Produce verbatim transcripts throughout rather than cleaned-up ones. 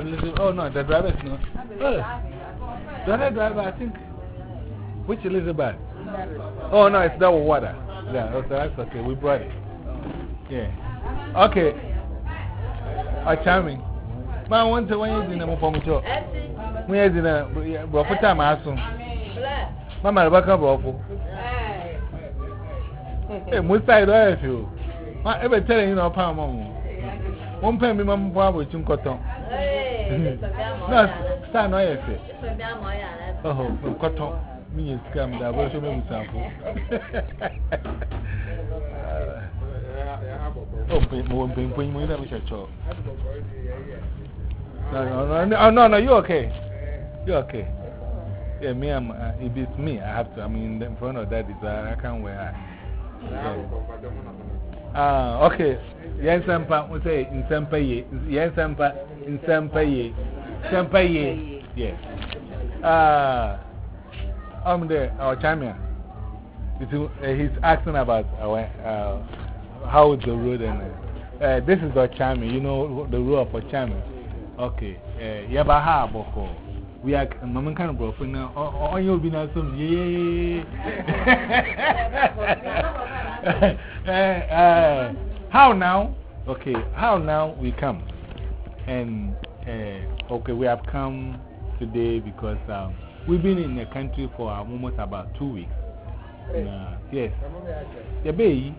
Elizabeth. Oh no, the driver's not. Oh, the other driver, I think. Which Elizabeth? Oh no, it's that water. Yeah, okay, that's okay. We brought it. Yeah. Okay. Oh, charming. Man, one to one year dinner for me. We had dinner, but for time I soon. Mama, Rebecca Broffo. Hey, most I don't you. I ever telling you no pound mom. One pay me, Mamma, with some cotton. No, stand no, yes. Oh, cotton. Me is scam that will show me sample. Oh, one pin point, we never shall talk. No, no, no, no, no, you're okay. You're okay. Yeah, me, I'm, uh, if it's me, I have to. I mean, in front of that, is, uh, I can't wear that. Ah, okay. Yes, Sampa, we say in Sampa ye. Yes, Sampa, in Sampa ye. Sampa ye. Yes. Ah. I'm there, our champion. He's asking about our, uh, how the road and uh, this is the champion. You know the rule of a champion. Okay. Yabaha boko. We are Maman kind of broken now. Oh, you'll be now some. Yeah. How now? Okay. How now we come? And okay, we have come today because. Um, We've been in the country for almost about two weeks. Uh, yes. The bay,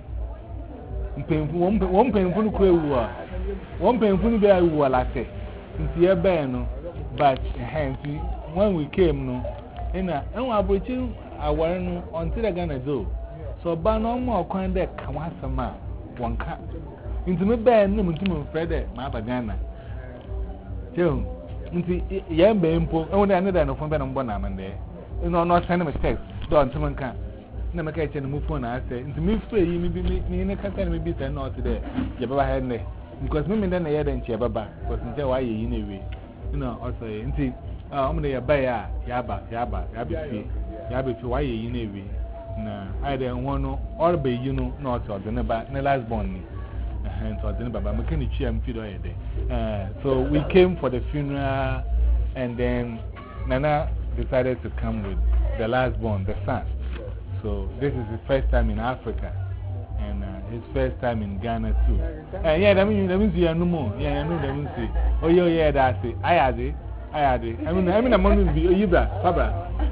one painful crew, one painful bear who are like it. Since you're banned, but hence, when we came, no, and I'm breaching our until I'm gonna do. So, by no more kind of Kamasama, one cat. Into me bear, no, to Fred, my bagana. Joe. Nti ye mbe mpo e wona ne da no fon be no mbo na mande e no no send me text do ntimo nka na me ka eche no mu phone na ase nti me free yi me bi me ne ka tell me bi say no today ye baba he ne because me me na ye da nche baba because nche wa ye yi na we you know also nti ah o me ye ba ya ya ba ya ba ya be fi ya be fi wa ye yi na we na ai de won no all be you know no so de ne ba ne last born ni. And so I didn't Baba Mekanichi and Fido. So we came for the funeral, and then Nana decided to come with the last born, the son. So this is his first time in Africa, and uh, his first time in Ghana too. Uh, yeah, that means, that means you are no more. Yeah, I know that means. Oh, yeah, yeah, that's it. I had it. I had it. I mean, I mean, the money will be Yuba, Papa.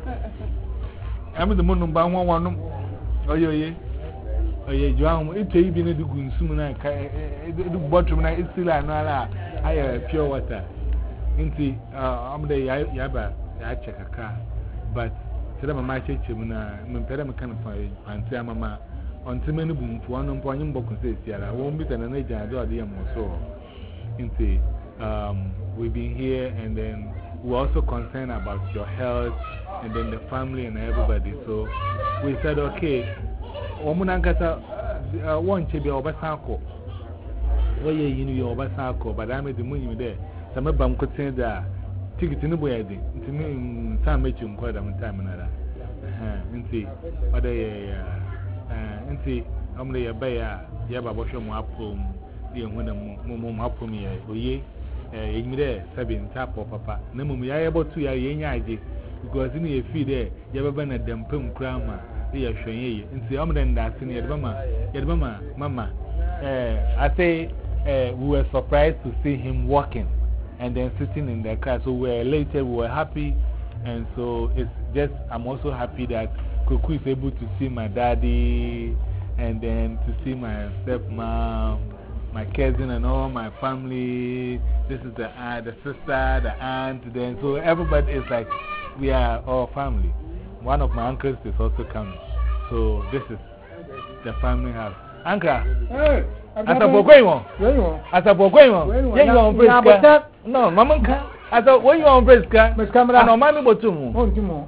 I mean, the money by one one. Oh, yeah, yeah. Oh yeah, Joan, it may be in the Gunsumana, the bottom, it's still another higher pure water. Into I'm the Yaba, I check a car. But Sedama Machi Chimuna, Impedam kind of and Samama on Timenu Boom for one point in Bocon says, I won't be an agent, I do a dear more. Into we've been here, and then we're also concerned about your health and then the family and everybody. So we said, okay. Omunankasa one chebi obasako oye yinu yo obasako but I made the money there some bam ko tin da ticket ni boyade ntimi sam mechi nko da time na eh nti oda ye eh nti amle ye ba ya ye ba bo hwe mu apom ye hu na mu mu apom ye oye eh yimi there seven tap papa na mu ya ye botu ya ye nya age because ni ye feel there ye ba ba na dempem krama. Yes, and I'm then that's in Mama, Mama. I say we were surprised to see him walking and then sitting in the car. So we were later, we were happy, and so it's just I'm also happy that Kuku is able to see my daddy and then to see my stepmom, my cousin, and all my family. This is the aunt, the sister, the aunt. Then so everybody is like we are all family. One of my uncles is also coming. So this is the family house. Uncle, hey, as a boy, as a boy, you on Brisca? No, Mamma, as a way you on Brisca, Miss Camera, no mammy, but two more.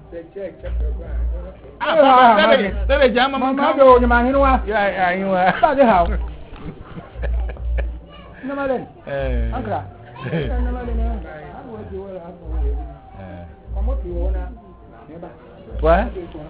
Ah, let me jam my mother, your man, yeah, you are the house. No, madam, Uncle. What?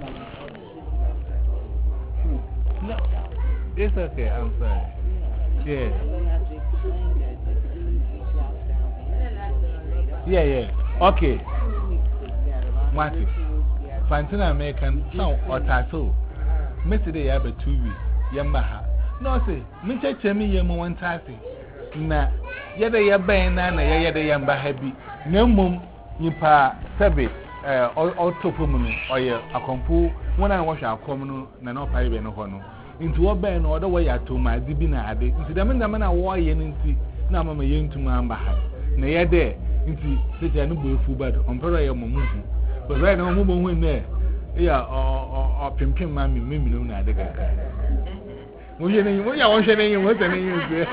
No, it's okay, I'm sorry. Yeah. Yeah, yeah. Okay. Marty. Fantina American, so or tattoo. Mister Day have two weeks. Yamaha. No, say, Mister Chemi Yama one tattoo. Na, yada ya bana na yada yamba happy. No mum, yipa, sabit, uh, or topomunu, or ya, a compo, when I wash our common, no pirate no hono. Into a band or the way I told my Dibina Ade, into the man, the man I war yen into, now I'm a young to my ambaha. Na ya there, into such a new food, but on Pera Momufu. But right now, Mumu went there. Yeah, or Pimpin Mammy, Mimmy, no, I think I can. Well, you know, I want to know what's the name.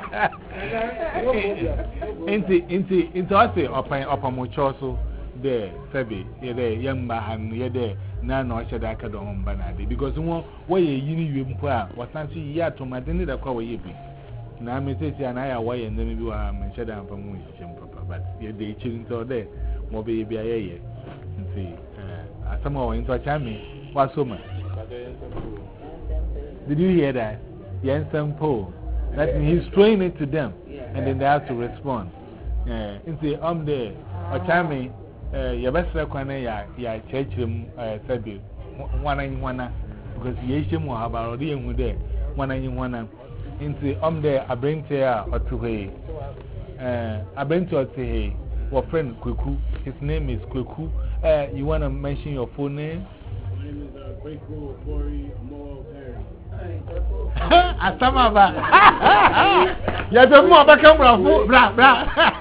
Into, into, into us, upon upon Mochoso, there, Fabi, you're there, young Bahan, you're there, none or should I cut on Banadi. Because one way you knew was something you had to my dinner that call you be. Now, Missus and I are away, and then you are mentioned from which, but you're the children so there, more baby, I see. Somehow into a chimney, what's so much? Did you hear that? Jensen Poe. That means he's throwing it to them, and then they have to respond. Yeah, into um there, a chimney, your best record, ya, ya, church him, Sabi, one and one, because Yashim will have already in with there, one and one. Into um there, I bring to her or to her. I bring to her to her, our friend Kuku. His name is Kuku. Uh, you want to mention your full name? My name is uh, Kwaku Opori Amoa Perry. Asamaba. You have to move back and bra bra.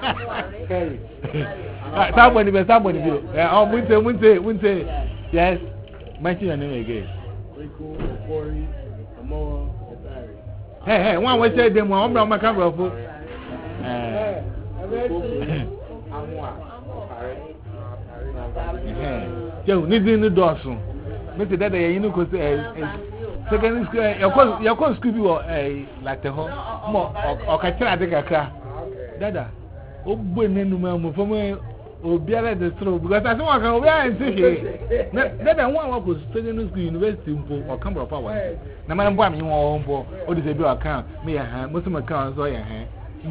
Somebody be somebody be. Oh, Munte Munte Munte. Yes. Mention your name again. Kwaku Opori Amoa Perry. Hey hey, one we say them one bra back and bra. Eh. Amoa. You need to do so. Mister Dada, you know, because secondary school, your course school be like the home. Or catch a deca. Dada, oh, when you move from me, oh, be at the throat because I don't want to go and see here. Dada, one was secondary school, university, or come up power. No matter what you want for, or this is your account, me a hand, most of my accounts are your hand.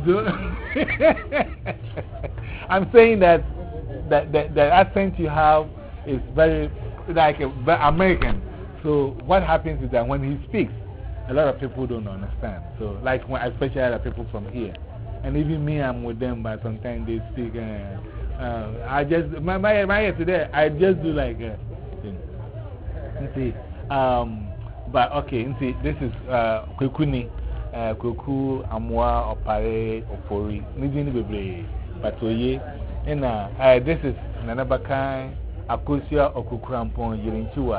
I'm saying that. The, the, the accent you have is very like a, very American. So what happens is that when he speaks, a lot of people don't understand. So like when, especially other people from here, and even me, I'm with them, but sometimes they speak. Uh, uh, I just my my my today I just do like uh, thing. You see, um, but okay. You see, this is uh, Kwekuni, uh, Kweku Amoa Opare Opori. Nidini bebre, but oye. And uh, uh, this is Nanabakai, Akosia Okukurampon, Yirinchua.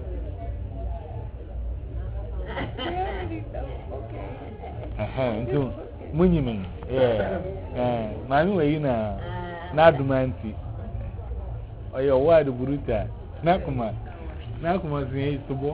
Uh-huh, so, Muniman, yeah, Manu, you know, Nadumanti, or your word, Buruta, Nakuma, Nakuma is to go.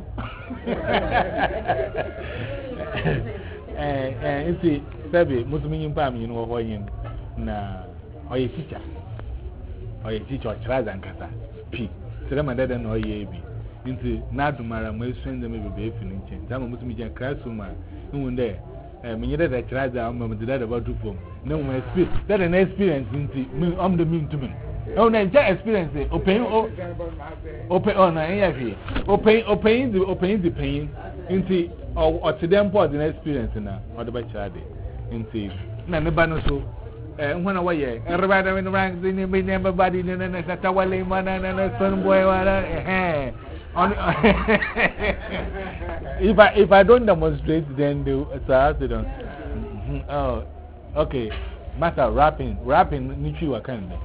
And you see, Sabi, Muslim Pam, you know, what you know, or a teacher. Or a teacher or child and cata. P. So them and then or ye be. Into Nadumara, my friend, the maybe be finishing. Some must be a classroom. No one there. And when you did that child, I'm that about to form. No, my experience. That an experience into me, I'm the mean to me. Oh, no, experience. Open, open, oh, no, open, open, the open the pain into or to them for the experience now, or the child. Into none of the so. And when away, everybody in the ranks, they never body, and then I said, Tawale, man, and a son boy. If I if I don't demonstrate, then the accident. Oh, okay. Matter rapping, rapping, Nichi Wakanda.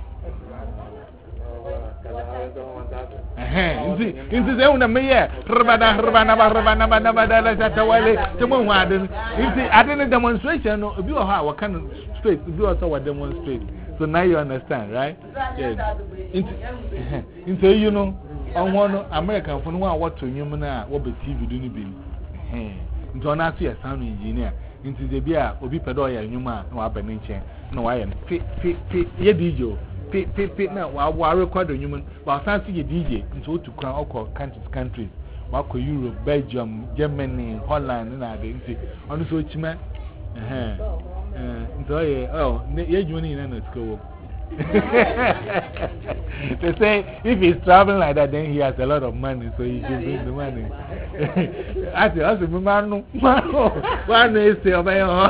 Into the own mayor, Rabana, Rabana, Rabana, Rabana, Tawale, Tamuadan. I didn't demonstration, you are how kind of straight, you also what demonstrate. So now you understand, right? Yes. Into you know, on one American from one what to human, what be T V do you be? Into an actual sound engineer. Into the beer, Obi Pedoya, Numa, no Abeninche, no iron, fit, fit, fit, ye D J. Pit, pit, pit, now, while recording human, while fancy a D J into to crown all countries, countries, Marco Europe, Belgium, Germany, Holland, and I didn't on the switch man. Oh, you're doing in a school. They say if he's traveling like that, then he has a lot of money, so he should bring the money. I say, I say, man, one is still by your.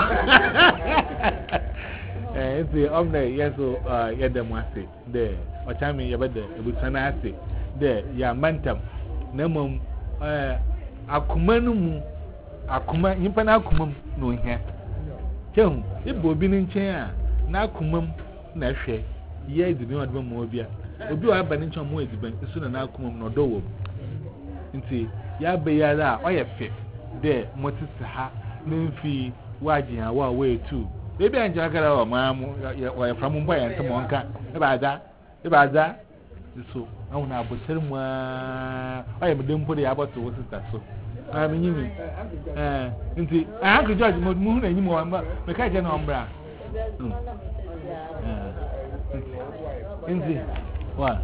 And it's the omne, yes, so, uh, yet them was it there. Or time you better, it was an assay there, ya mantam. Nemum, uh, Akumanum, Akuma, Impana Kumum, no here. Tell if Bobin in chair, now Kumum, Nashe, ye did not want more beer. Obi wa ba ni nchon mo ediban nso na na akomam no do wo nti ya be ya da oye fe de motisi ha na mfi waji ha wa we tu bebi anja kara wa ma mu wa fra mu mbo ya ntemo nka e ba da e ba da so awu na abotar mu oye me dempo de ya boto wo sister so na me nyimi eh nti Uncle George mo mu na nyimi wa me ka je na ombra eh nti what?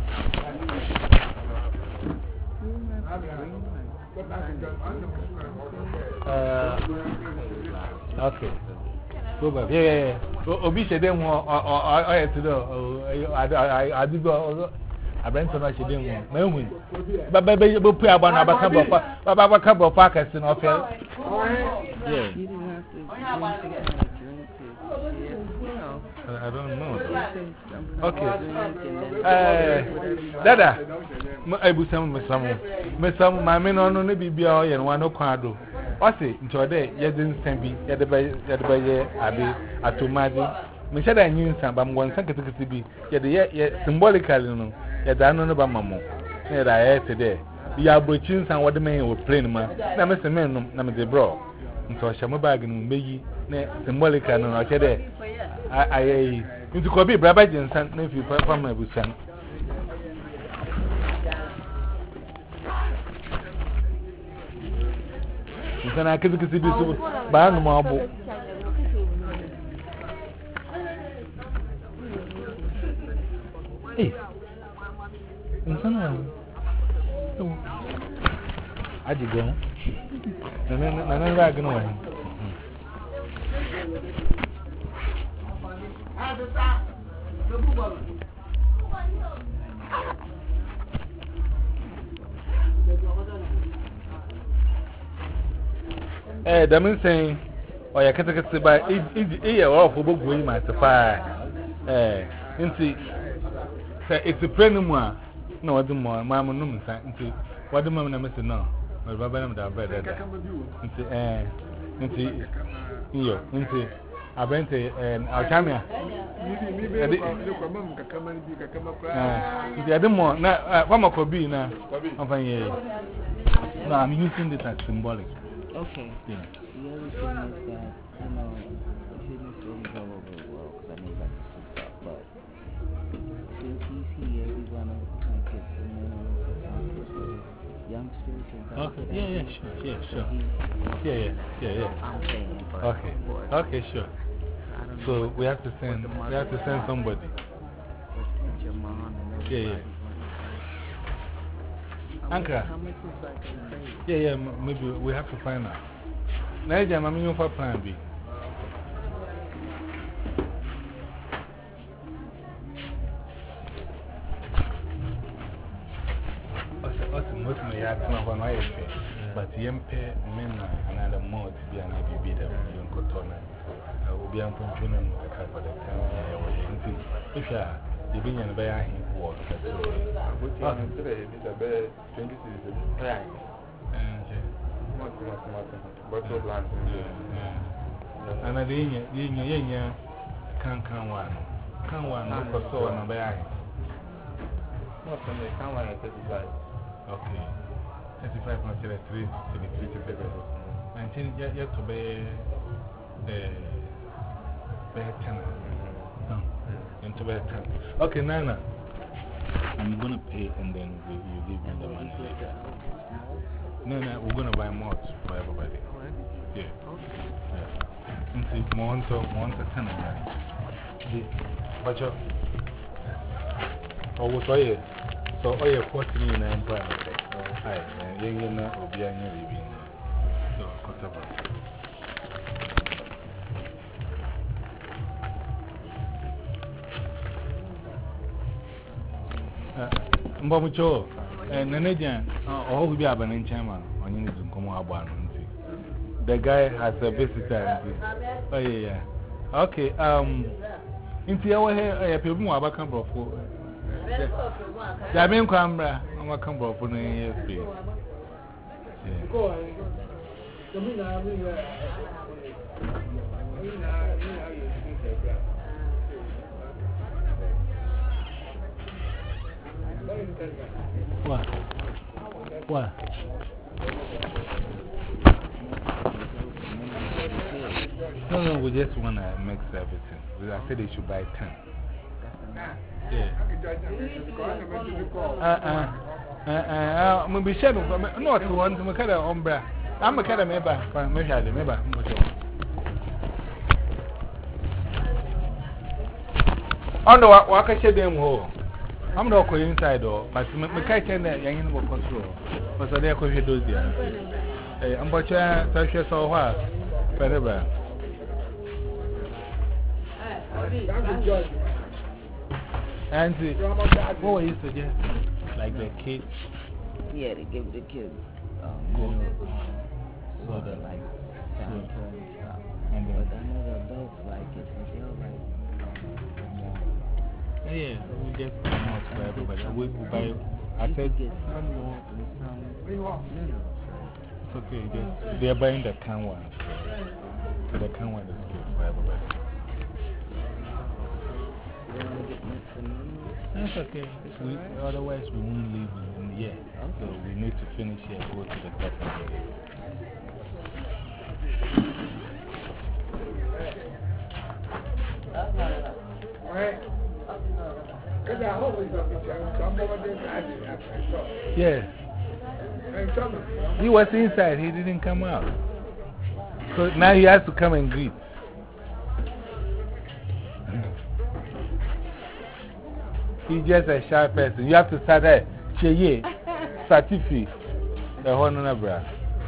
Uh, okay. Go back. Yeah, yeah, yeah. Obi said them one. Oh, oh, oh, to do. I, I, I do go. I bring so much to them one. No win. But, but, but, but, put about about couple of, about about couple of packets in office. Yeah. You didn't have to drink to I don't know. Okay. Uh, Dada, I will send me some. Me some, my men on the B B O and one no quadro. What's it? Until day, you didn't send me. You had the by Abi at Tomadi. Me said I knew some, but I'm going to be. You had symbolically, you know. You had done about Mamma. Yet I had today. You are butching some what the man was playing, man. Now, Mister Men, Nammy bro. Until Shamabag and Meggy, symbolically, and I said, I, I, into Kobe, Brabba, and San Nephew, from my busan. Then I could see this ban marble. Hey, in some I did go. And then I'm going away. Eh, that means saying, or you can't get by it or for book going my fire. Eh, into it's a prenumua. No, what the more, Mamma Num, into what the moment I must know. My Babba and the bread. Into eh, into you, into I went and Altamia. The other more, not one more could be now. No, I'm using this as symbolic. Okay. Yeah. The other thing is that, you know, fitness is all over the world because I know you like to see stuff, but since he's here, we want to kind of get some minutes of youngsters and stuff. Okay, yeah, yeah, sure, yeah, sure. So yeah, yeah, yeah, yeah. I'm saying, but okay, okay, sure. So we have to send, we have to send somebody. Your mom and everybody. Yeah, yeah. Ankara. How much is that going to pay? Yeah, yeah, maybe we have to find out. Nigeria, I'm in for plan B. Also, most of my yards are not going to but the M P, men, another more to be an A B B that we don't go to. I will be on Punchunum for the time. If you are. The being and bear him war. Right. And I didn't can can one. Can one look for so and bear him. What's on the can one at thirty five? Okay. Thirty five point three three to be three to better. Nineteen yet to be the bear ten. Into better time. Okay, Nana. I'm gonna pay and then we, you give me the money later. No, no, we're gonna buy more for everybody. Yeah. Yeah. Into Monto, Monto, ten of that. But you. Oh, what's all you? So, all your fourteen in nine private. Hi, and you're not will be a new living. So, whatever. Mbomucho, and Nanajan, oh, we have an enchantment on you to come out. The guy has a visitor. Oh, yeah. Okay, um, into our hair, I people more about come for. The main camera, I'm going to come for the year free. What? What? No, no, we just want to mix everything. I said they should buy ten. Yeah. Uh uh. Uh uh. I'm be shadow. No, to one to make a umbrella. I'm a kind of member. Maybe I remember. On the walk, I said them home. I'm not going inside, though, but my kite and the young control. Was a day of those years. I'm but you're such a so hard. Whatever. And what were you suggesting? Like the kids? Yeah, they give the kids um, mineral, so that like Fanta and stuff. And but I know the adults like it, but they'll like um, more. Yeah, we get more for everybody. We buy. I said, get some more and some minerals. It's okay, just they're buying the can one. So the can one is good for everybody. That's okay. We, otherwise, we won't leave in the year. So we need to finish here and go to the top of the year. Yeah. He was inside, he didn't come out. So now he has to come and greet. He's just a shy person. You have to start there. Cheye, Satifi, the Honor bra.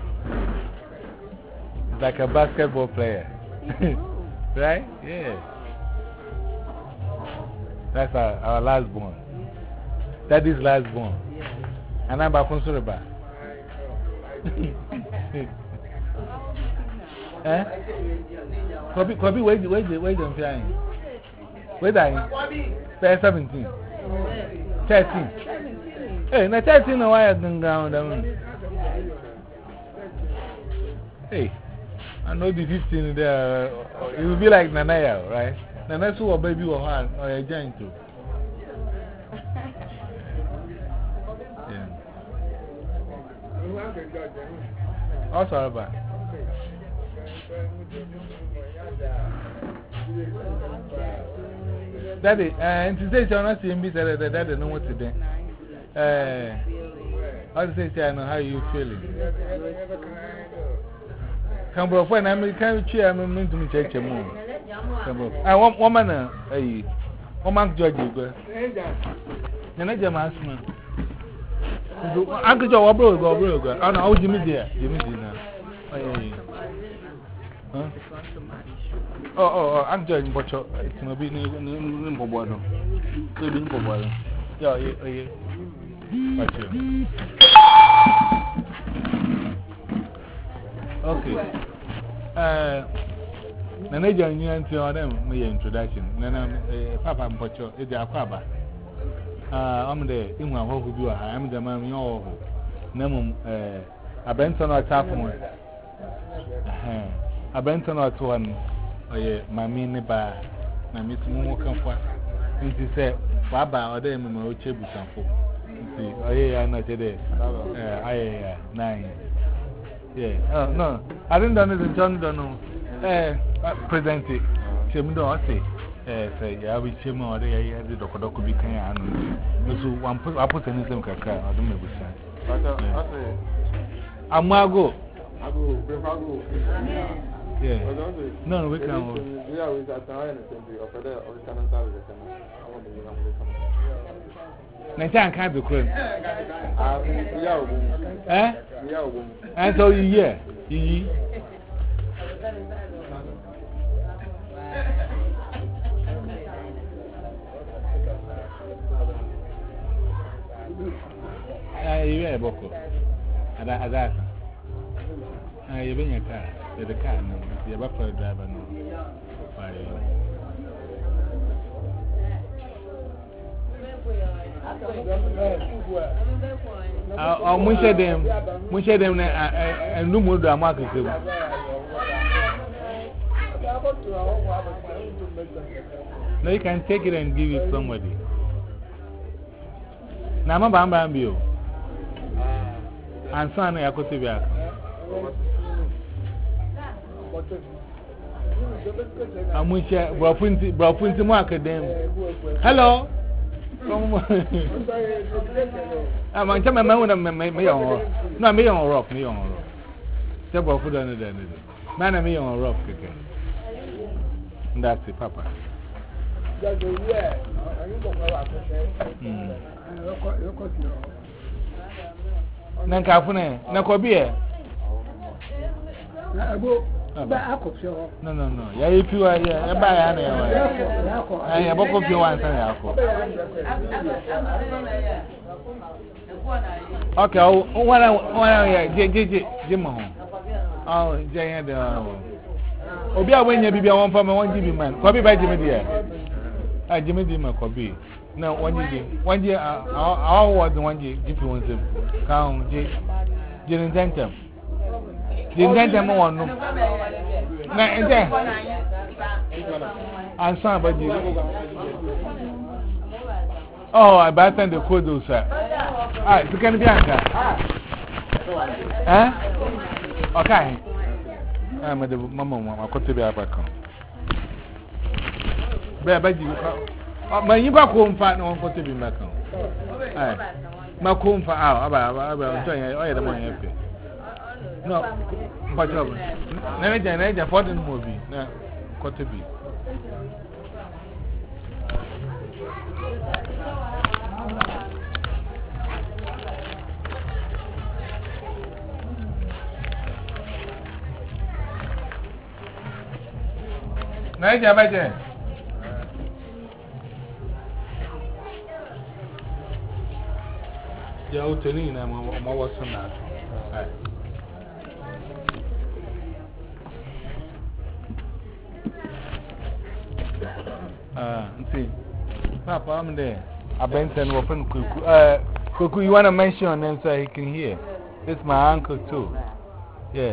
It's like a basketball player. Right? Yeah. That's our, our last born. That is last born. And I'm back from Suraba. Eh? Kobi, Kobi, wait, wait, wait, wait, I'm trying. Wait, I'm seventeen. thirteen. Hey, na thirteen, no, I don't go down. Hey, I know the fifteen there. It will be like Nanaya, right? Nana, so a baby or hand or a giant too. Yeah. Also, about Daddy, and to say, you're not seeing me, that daddy know what to do. Uh, I'll say, I know how you feeling. Come, bro, when I'm in the chair, I'm going to check your mom. I want woman, a woman judge you, but then I just ask me. Uncle Joe, bro, go, bro, go. I know how Jimmy there. Jimmy dinner. Huh? Oh, oh, oh, I'm judging, but it's going to be in Bobo. Living Bobo. Yeah, yeah, yeah. What's your okay. Uh, Nanaja, you and them, my introduction. Nana, Papa, and Pocho, it's a Papa. I'm the Imam who do I'm the man, you Nemum, a Benson or Taphone. A Benson or two, and my mini bar, my Miss Momo Comfort. And she said, Baba, or them, my Chebu Sampo. See, oh, yeah, I'm not today. I, nine. Yeah, oh, no, I didn't know the John don't know. Eh, present it. Chim don't say, eh, say, yeah, we chim or they had the doctor could be kind of so one put I put anything can cry. I don't make a sense. I'm going to go. I go, go. Yeah, no, we can. Yeah, we got time to the Nathan can't be clean. Eh? And so you hear, you Ah, you are a boko. Ada. Ah, you bring a car. The car, no. You have a driver, no. Oh, Musha them, Musha them, and no more dramatic. No, you can take it and give it somebody. Nama Bamba Bio. And son, I could see back. I'm with you, Brapunti market them. Hello. I'm on time, my own, me on no, me on rock, me on rock. Several food under the man, and me on rock again. That's it, Papa. Nankafune, Nakobie. No, no, no. Yeah, if you are here, I buy an hour. I have a coffee once and a half. Okay, oh, one hour, Jim. Oh, Jay, the Obia when you be one for my one Jimmy man. Copy by Jimmy dear. I Jimmy Dimmer copy. No, one year, one year, our was the one year, Jippy wants him. Count J. Jim Tentum. Jim Tentum one. No, and then I'm sorry about you. Oh, I bought the code, sir. Ah, you can be anchored. Eh? Okay. I'm at the mama, I could be a back home. But you my you back home, partner, on could be back home. My home for our about the money. No, but never generate for the movie. No, could be. Naija baje. Ya uteni na mo waso na. Ai. Ah, nti. Papa, I'm there. Abenton open kuku. Uh, Kuku, you want to mention your name so he can hear? It's my uncle too. Yeah.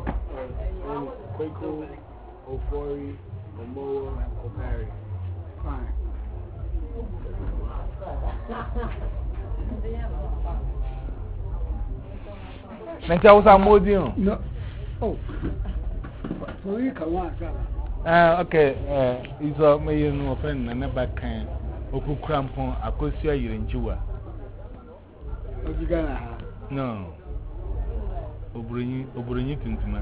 Kwaku, Ofori, Momoa, Opari. Fine. Mencha was a modium. No. Oh. So you can watch that. Ah, okay. Uh, it's a million open and never can. Oku crampon, a cosia in Jua. What you gonna have? No. Obrini, Obrini Tintima.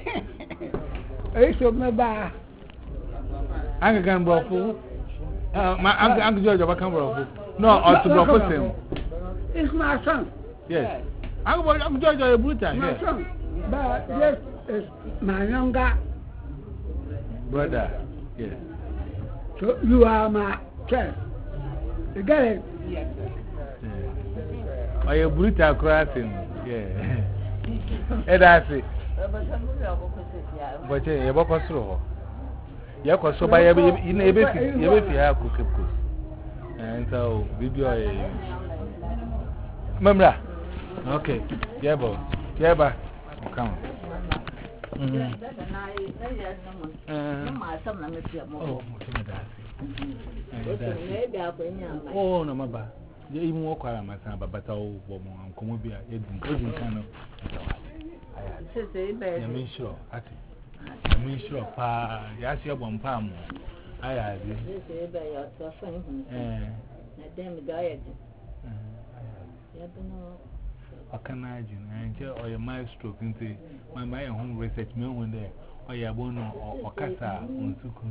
I should never. I can brofu. Uh, my uncle, Uncle George, I can brofu. No, or to brofu him. It's my son. Yes. Uncle George, a brutal. My son. But yes, it's my younger brother. Yes. So you are my child. You get it? Yes. Or a brutal crossing. Yeah. And that's it. But you're about to throw. You are so by in a bit, you will have cooked. And so, video. Mamma. Okay. Yeah, boy. Yeah, but come. Oh, no, my you even walk around my son, but oh, woman, come over here. You didn't kind of. I mean, sure. I mean, sure, pa. Yes, you're one palm. I had it. I can imagine. I tell or your maestro into my my home research me one there. Or your bono or casa on Suku.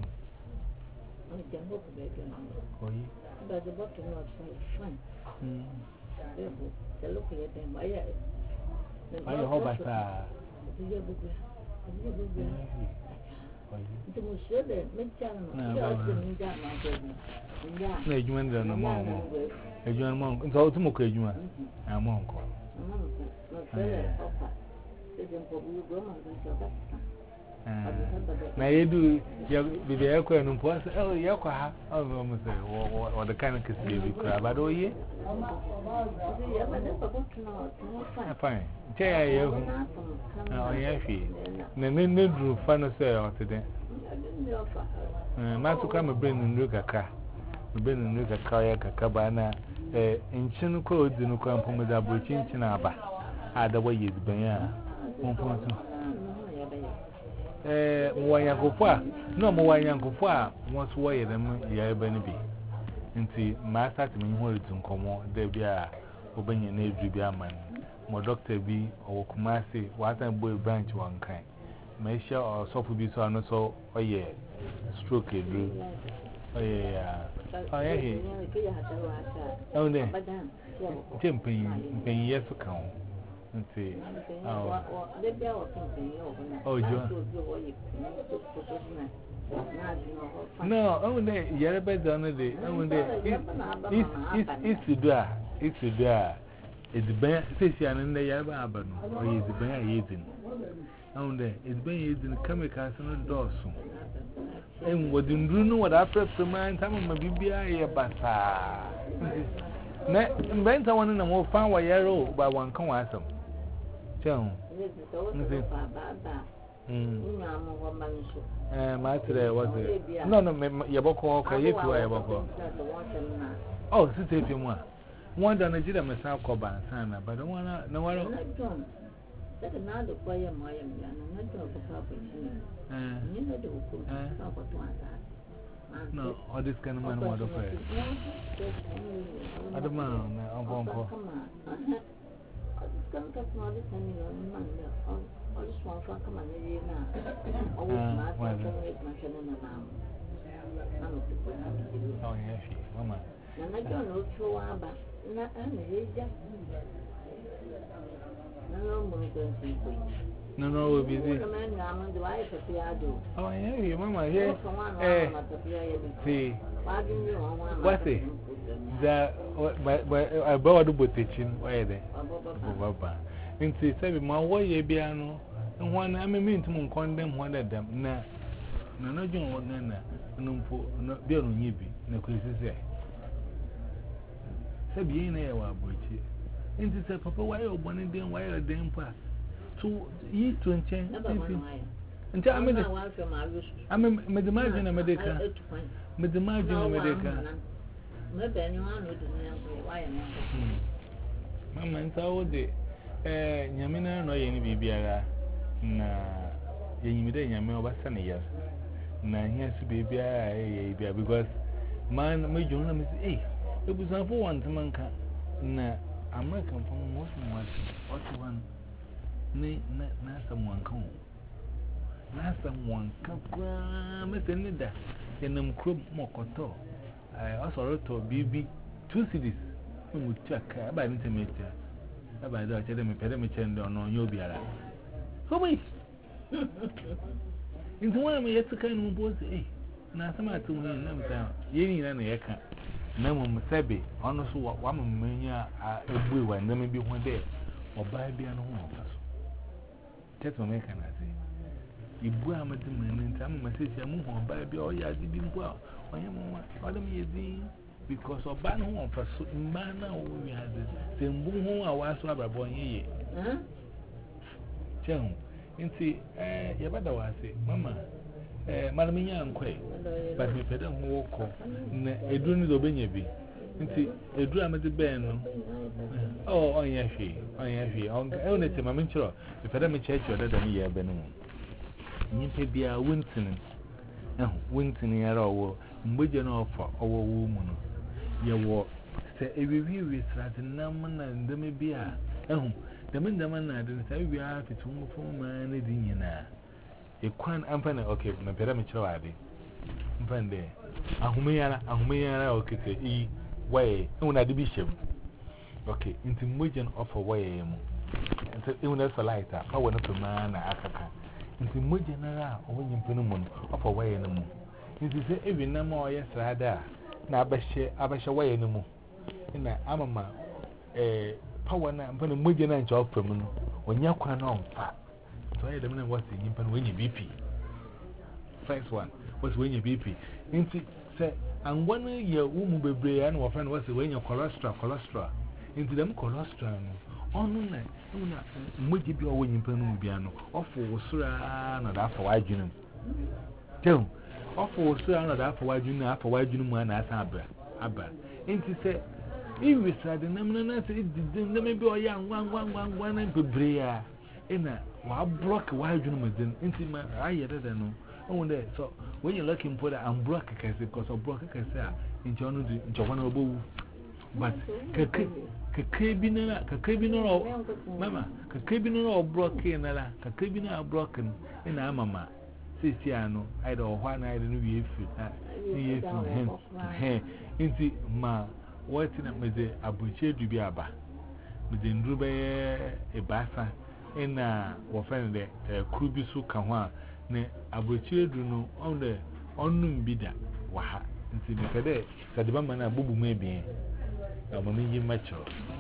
But the book is not fun. The look at them. I hope I saw. Nti mo sure de me channel no. Just the ninja man go. Yeah. Na ejuma ndra no mo mo. Ejuma mo nti o tumo ko ejuma. Ah mo nko. Mo nko. No sure ofa. Ese mpo bu go man go so ba. Na yedu ya bibi yakọ enu mpo ase eh yakọ ha o mo se wo wo the kind kesi bi kura ba do ye fine che ya ye hu na o ye hwe na ne ne dru fa no se o tede eh ma tu ka me brain nru kaka me brain nru kaka ya kaka ba na eh nchin ko odi no ko ampo me da bro chinchin aba ada wa ye ban ya mo mpo so eh mwanyankofo no mwanyankofo a won so ye dem ya eba ni bi nti ma start me ho retu nkomo da bia obenye na edu bi aman mo doctor bi o Kumasi wa tan boy branch wan kan ma sha o sofu bi so ano so oye stroke edu oye ya oye he o ne tempen pen yesu kan nti ah oh jo no oh ne yare be done de oh ne is is is do a is do a edban sesi an ne yare ba abanu o ye edban a yedin oh ne edban yedin chemicals no dosu en wodindru no wada afrefre man tam ma bibia ye basa na mbenta wonu na mo fa wa yare o ba wan kan wa asam Chão. Eh, matter was it? No, no, Yaboko, Kayetu, Yaboko. Oh, sit if you want. One done a jit of myself, Coban, Sana, but I don't want to know what That's another boy, my young man, and not to a you know, the no, all this kind of man, what of it? I don't know, I'm going to Come to small depending on Monday. All this one for come on the now. Always my father make my children around. I'm a people happy to do. Oh, yes, Mama. And I don't know through our back. Not only just no more going to see. No, no, we'll be there. Oh, yeah, Mama, here. Eh, see, what's it? That I bought the buttichin, where they Baba. Into seven my way, piano, and one I mean to condemn one of them. Na, no, no, John, what Nana, no, not be on Yibi, no, Chrissy say. Sabi, I will breach it. Into say, Papa, why are one and then why are they pa? To eat to enchant. And tell me, I mean, Madame Margin America. Madame Margin America. Mamma, and so the Yamina no any baby. Na Yamida Yamil was sunny years. Na here's baby, because man, my journal is eight. It was not for one to manka. Na American from most one, one. Nay, not someone come. Not someone come, Mister Nida, in them crop mokoto. I also wrote to B B two cities. We would check about intimate. About that, tell them a perimeter on your biara. How much? Into one of my yet to kind of boys, eh? Now, some are two million them down. Ye and the eka. Name Sabi, honest one mania a blue and then maybe one day or buy beer and home. That's what I can say. You go out with them and tell me my sister, move on, baby, or ya didn't go out. I am what am you because of ban home for certain manner we had the same boom home I was so about one year. Chum, and see, eh, your brother was it, Mamma, eh, Madamina and Quay, but we pay them walk a drone of Benyabi. And see, a drum at the band. Oh, on your fee, on your fee, on only to my mentor, if I don't church or than me, Benin. You pay be a Winston. No, Winston at all, Wigan offer our woman. Your walk, say a review is at a number and there may be a. Oh, the man, the man, I didn't say we are to move for man, a dinner. A quan amphana, okay, my parameter, I did. Vande, a humana, a humana, okay, e. Way, and I bishop. Okay, into Mujan of a way. And so, even as a lighter, I want to man, a caca. Into Mujanara, or when you put a moon, of a way in the moon. It is every number or yes, rather. Now, Abasha way in the moon. In that Amama, a power and put a Mujana job from moon when you can on fat. So I don't know what's in Yimpan when you B P. First one was when you B P. Into say, and one year, womb be brave and what friend was when your cholesterol, cholesterol. Into them cholesterol. On the Mujibi or when you put a piano, or for Sura, not after wide unum. Tell, or for Sura, not after wide unum, after wide unum, and as Abra. Abra. Into say, if we said the name, it may be a young one, one, one, one, and be brave. In a block wide unum, into my eye, I don't know. Oh, there. So when you're looking for that, I'm broke because of broke in John, but Kakabina, Kakabina, Mamma, Kakabina or broken, Kakabina broken in our mamma. Siciano, I don't one I don't know if you into ma what's up with the Abuche Dubiaba with the Ndrube a bassa in a offend the Kubisu Kawa. Ne abrochire dunu on the onum bida waha nti me kede sadeba mana bubu mebi na mo nyi macho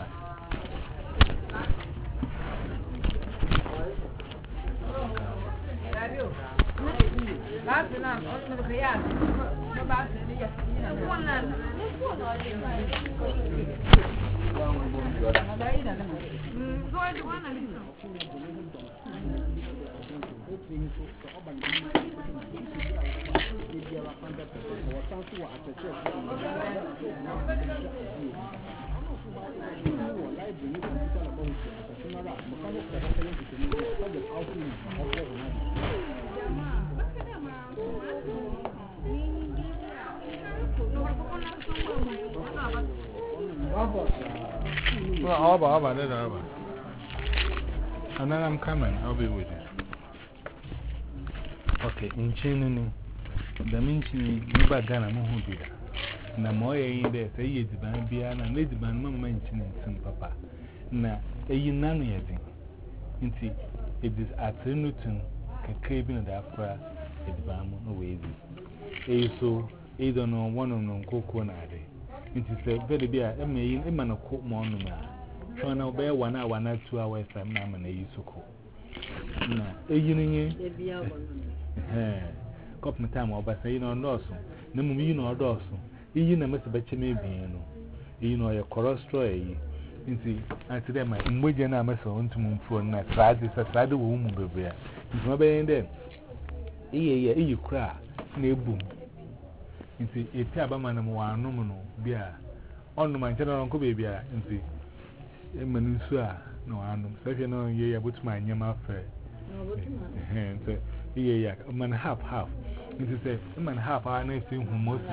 last na on the kriya no ba se ni ya ni na mm go ahead one and well, all about, all about it, all about. And then I'm coming, I'll be with you. Okay, in China, the mention never Ghana Mohubida. Namoya in there, say it's Bambiana, and Lady Banman mentioning some papa. Now, a unanimity. Indeed, it is at Newton, Kakabin and Afra, it's Bamu, no way. A so, a don't know one of them cocoa nade. It is a very beer, a may in man of cook monument. Trying to bear one hour, one or two hours, and Nam and a use of cook. Now, a union. Eh, cop my time over saying on Dawson. No, you know Dawson. You know, Mister Betchy may be, you know, your cholesterol. You see, I said, my Mujana Massa on to moon for a tried this a side of woman be there. It's my baby then. Eh, you cry, nay boom. You see, a tabaman and one nominal beer. On my general uncle baby, you see, a manusua, no, I'm such a no year, what's my name affair. Yeah, a man half half. It is a man half hour next thing who most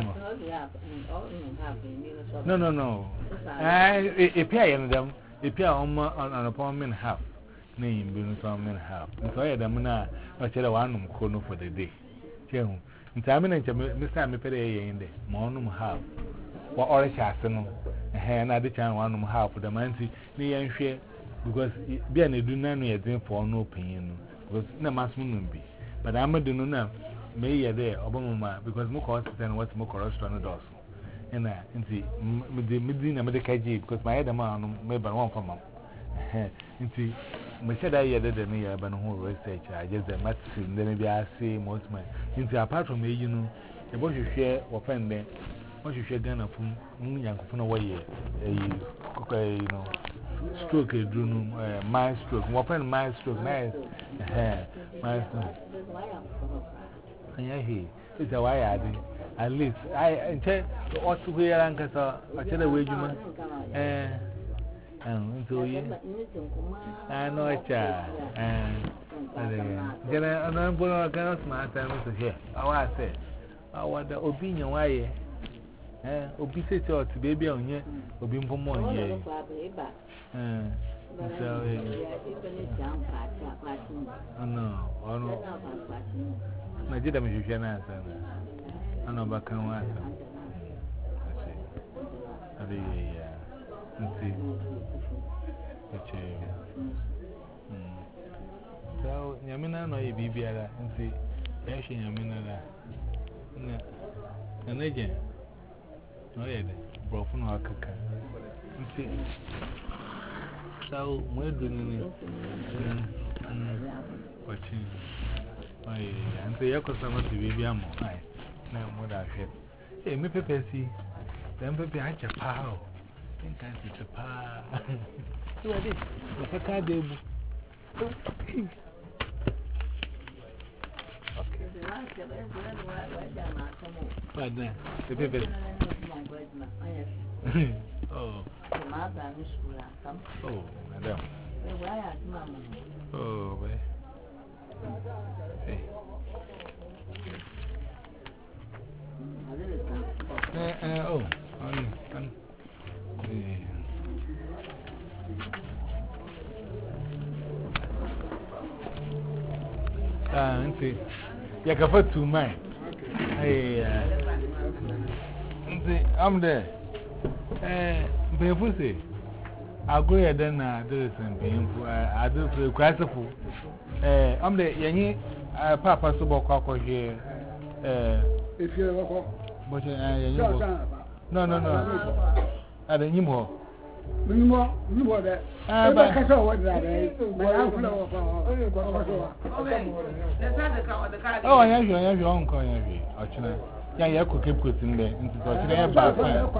no, no, no. A pair of them, a pair on an appointment half. Name being some men half. And so I had a man, I said, one corner for the day. Jim, in time, Mister Mipere in the morning half. What all a chasson, a hand at the time one half of the man see near and share because being a do none yet for no opinion. Because no mass moon be. But I'm a do no may ye there, Obama, because more cost than what's more cholesterol does. And I, and see, the Medina medical G, because my other man may be one for mom. And see, my said I did a near Banho research, I just a match, then maybe I see most man. Into apart from me, you know, the boy you share or friend then, what you share Ghana from young from away, a you know. Stroke a dream, my stroke, what friend my stroke, nice, my stroke. And I hear it's a way I did. At least I intend to also wear Uncle I tell a wage you man. Eh, and so you I know a child. And then I'm going to go my time to hear. How I said, I want the opinion why. Eh, obesity or to baby on ye, or being for more ye. Eh, so, oh no, oh no. I did a musician answer. I know back on what I see. So, Yamina I know you be better and say, actually, I'm in a an agent. No, yet, broken or caca. And see, so we're doing it. Watching my and say, Yako, some of the baby ammo. I know what I said. Hey, me Pepe see, then Pepe, I just pow. Think I see a pow. What is it? The car debut. Okay. But then, the Pepe. Oh. Oh, madam. Oh, boy. Hey. Uh, uh, oh, on, on. Yeah. Ah, auntie. You can put two mine. Hey, auntie, I'm there. Eh, painful say. I'll go ahead and do some painful. I do for graceful. Eh, I'm there. Yanni, Papa Subo here. Eh, if you're a but no, no, no. I don't know. You know, you know that. Ah, but I saw what that is. Oh, I have you, I have your own coin. Yeah, you could keep putting there into the back.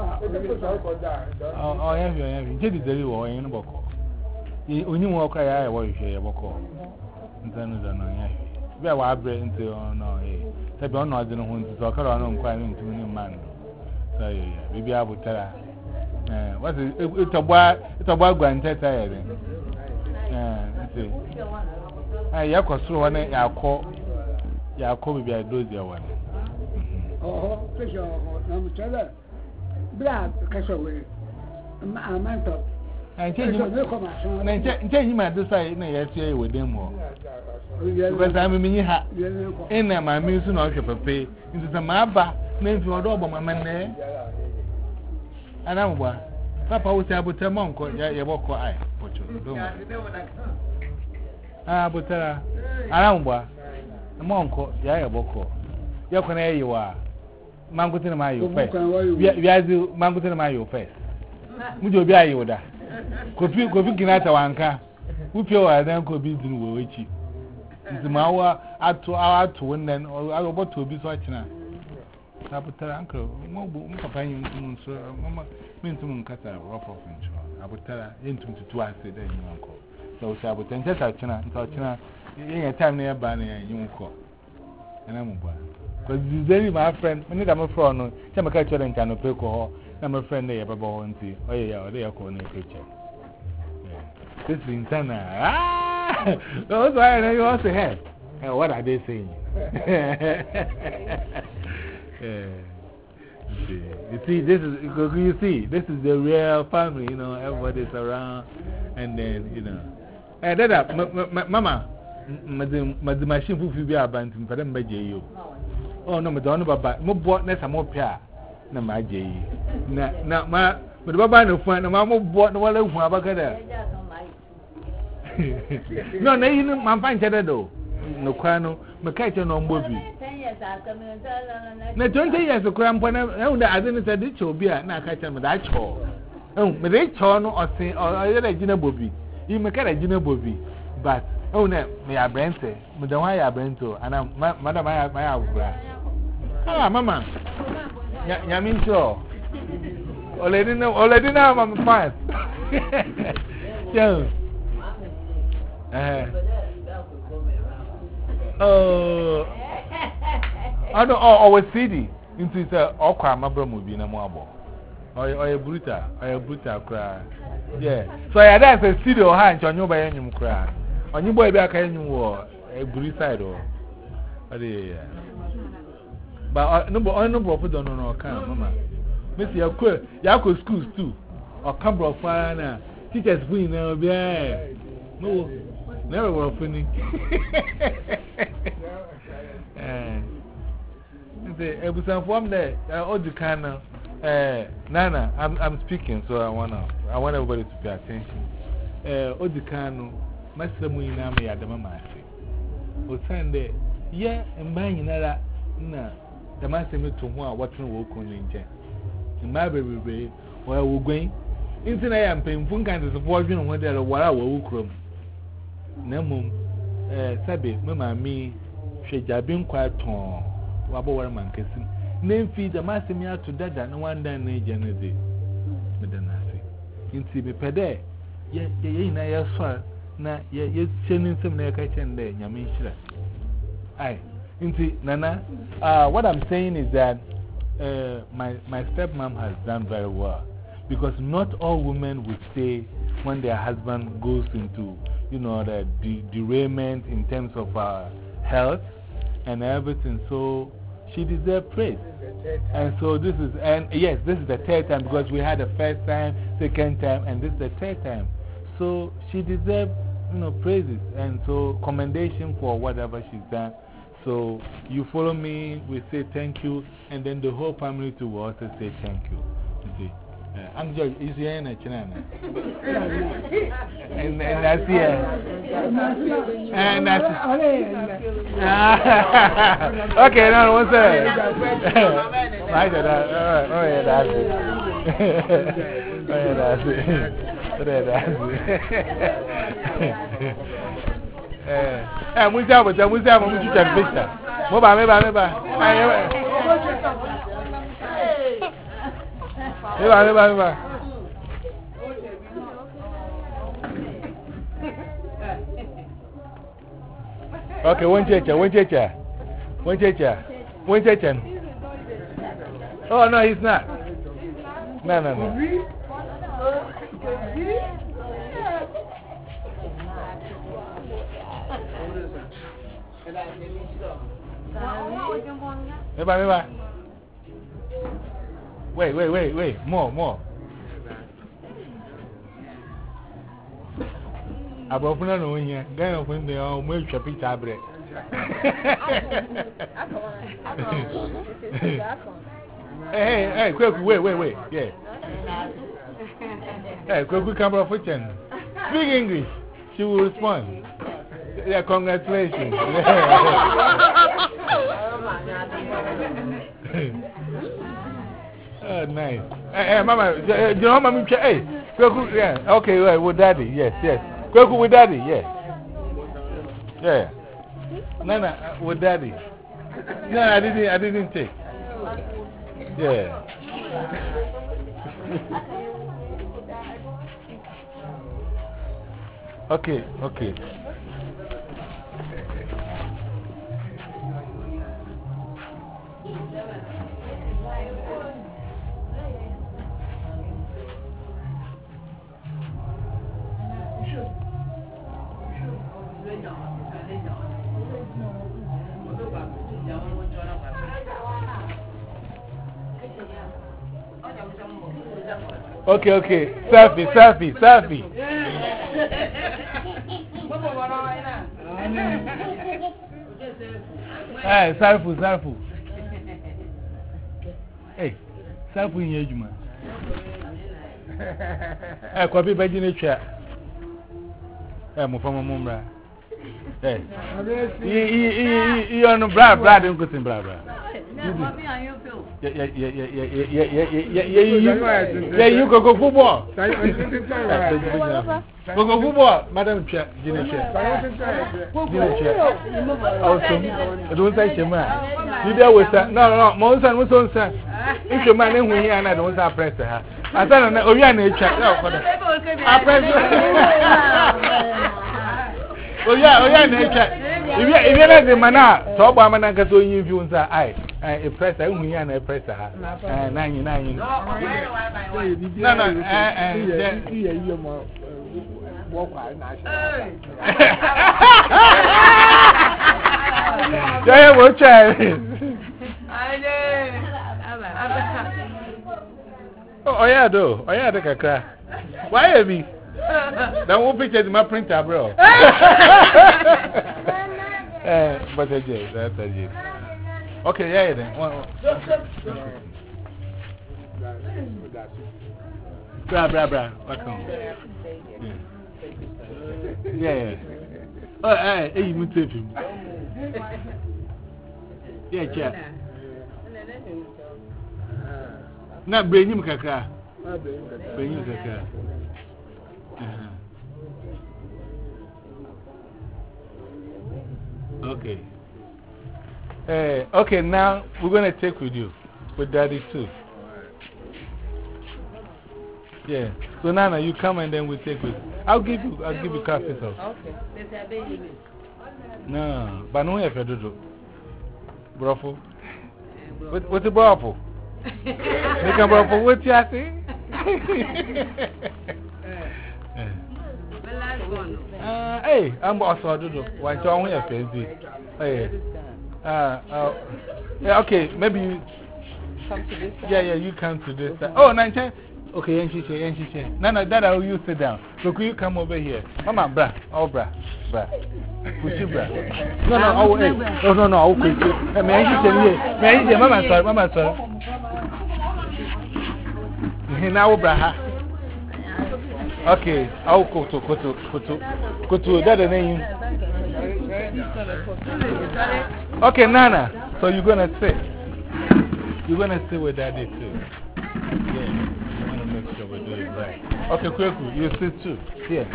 Oh, I have you, I have you. Did it very well in a book. You knew what I was here, a book. And then I know. We are bread into no, eh? They don't know, I don't want to talk around quite into any man. So, yeah, maybe I would tell her. Uh, what is it? It's a boy, it's a boy going to tell you. Uh, see. I have through one, I call Yakob, I do the one. Oh, fish, I'm telling Black, Castaway. A man top. And tell him I decide, nay, with them more. Because I'm a mini hat. In my music, no pay into the maba, named for Robo, my man there. And I'm one. Papa was able to monk or ya walk or I. Ah, but I'm one. A monk or ya walk. You can air you are. Mango to my you first. We are do mango to my you first. Would you be a yoda? Could you go picking out a wanka? Who feel I then could be doing with you? It's my hour at two hours to win then, or I will go to be watching. Abutara uncle, Mobu, Papa, Mamma, mean to Munkata, rough off in China. Abutara, into two hours a day, uncle. So, Sabutan, just at China, and China, in a time near Barney and Yunko. And I'm one. Because this very my friend, when I'm a friend, I'm a catcher and can pay call, I'm a friend there, Baba, and see, oh, yeah, they are calling a picture. This is in Tana. Ah, those are I know also have. What are they saying? Yeah. You see, this is you see, this is the real family, you know, everybody's around, and then, you know. Eh, Dada, Mama, the machine who be abandoned for them by J U. Oh, no, Madonna, Baba, no bought nest, I'm up here. No, my J. Now, my, but Baba, no fun, no, Mamma bought no one who have a good. No, no, you know, my fine shadow. No, Quano, Macacha, no movie. Na twenty years of cramp when I didn't say it will be a Nakacha with that chore. Oh, but they chorn or say, or I had a dinner bobby. You make a dinner bobby. But, oh, no, may I brand say, Madame, I have Brento, and I'm Madame, I have my hour. Ah, Mamma, Yamin Shaw. Already know, already know, I'm fine. Joe. Oh. I don't always see it. Into it, all crime, my brother will be in a marble. Or a bruta, or a bruta cry. Yeah. So I dance a city or hand on your by any cry. On your boy back any war, a bruta side or. But no, but I no profit don't know, come, Mamma. Miss Yaku, Yaku schools too. Or come from fire. Teachers win, no, no, never were funny. I was informed that all the kind of Nana, I'm I'm speaking, so I wanna I want everybody to pay attention. All the kind of Master Muinami at the Mama. O Sunday, yeah, and buying another. No, the master me to one watching walk on in Jen. In my baby, where we're going. Into I am paying fun kind of support you when there are what I will crom. Nemum, eh, Sabi, Mamma, me, she jabbing quite torn. Wabber man kissing. Name feed the master me out to that and one day in a day. Madam Nasi. Into me pede, yet the inn I saw, na yet sending some near kitchen there, Yamin Shira. Aye, into Nana, uh, what I'm saying is that uh, my, my stepmom has done very well. Because not all women would say when their husband goes into, you know, the de derailment in terms of uh, health and everything. So she deserves praise. And so this is, and yes, this is the third time because we had the first time, second time, and this is the third time. So she deserves, you know, praises and so commendation for whatever she's done. So you follow me, we say thank you, and then the whole family too will also say thank you. You see. I'm George, is here in a channel. And that's here. And that's okay, no, what's that? I said that. Oh, yeah, that's it. Oh, yeah, that's it. Oh, yeah, that's it. Eh, we have it, we have it, we have it. Move, move, move. Eba, eba, eba. Okay, one checha, one checha. One checha. One checha. Oh, no, he's not. No, no, no. Eba, eba. Wait, wait, wait, wait. More, more. Abofuna no here. Guy of when they are make a pizza bread. Hey, hey, quick, wait, wait, wait. Yeah. Hey, quick, come off with Chen. Speak English. She will respond. Yeah, congratulations. Oh, nice. Hey, hey, Mama, do you know Mama? Hey, yeah. Okay, right, with Daddy. Yes, yes. Kweku with Daddy, yes. Yeah. No, no, with Daddy. No, I didn't, I didn't take. Yeah. Okay, okay. Okay, okay. Selfie, selfie, selfie. Hey, selfie, selfie. Hey, selfie in your juma. Hey, copy by Jenny Chat. Hey, Mufama Mumbra. Hey, you are no brad, brad, and good in brad. Yeah, yeah, yeah, yeah, yeah, yeah, yeah, yeah, yeah, you go go football. Go go football, Madam Chair, Jenny Chair. Jenny Chair. Also, I don't say your man. You there with that? No, no, Monson was on, sir. If your man ain't here, and I don't have press her. I said, oh, yeah, nature. I press her. Oh, yeah, oh, yeah, nature. If you're not the man, so I'm not going to give you inside. I, I press her, we are not press her. Nine, nine. No, no, and you walk out. Yeah, we'll try. Oh, yeah, though. Oh, yeah, the crack. Why have you? That won't picture my printer, bro. Eh, but I did. That's a did. Okay, yeah, then. Bra, bra, bra. Welcome. Yeah, yeah. Oh, eh, eh, you take him. Yeah, chat. Na bring him kaka. Bring him kaka. Okay. Uh, okay, now we're going to take with you, with Daddy too. Yeah. So Nana, you come and then we take with. I'll give you. I'll give you capital. Okay. No, but no, if you do, brothel. What? What's a brothel? Make a brothel. What you say? Uh, hey, I'm also do. Why don't we have fancy? Hey. Uh, uh, yeah, okay, maybe you come to this side. Yeah, yeah, you come to this side. Oh, nine. Okay, and she say, and she say. No, no, that how you sit down. So could you come over here? Mama, bra, oh, bra, bra. Put you, bra. No, no, oh, hey. Oh, no, no, oh, put you. May I say, may I say, Mama, sorry, Mama, sorry. Now, bra. Okay, I'll go to, go to, go to, go to, that the name. Okay, Nana, so you're gonna sit. You're gonna sit with Daddy too. Yeah. Make sure we do it right. Okay, quick, you sit too. Here.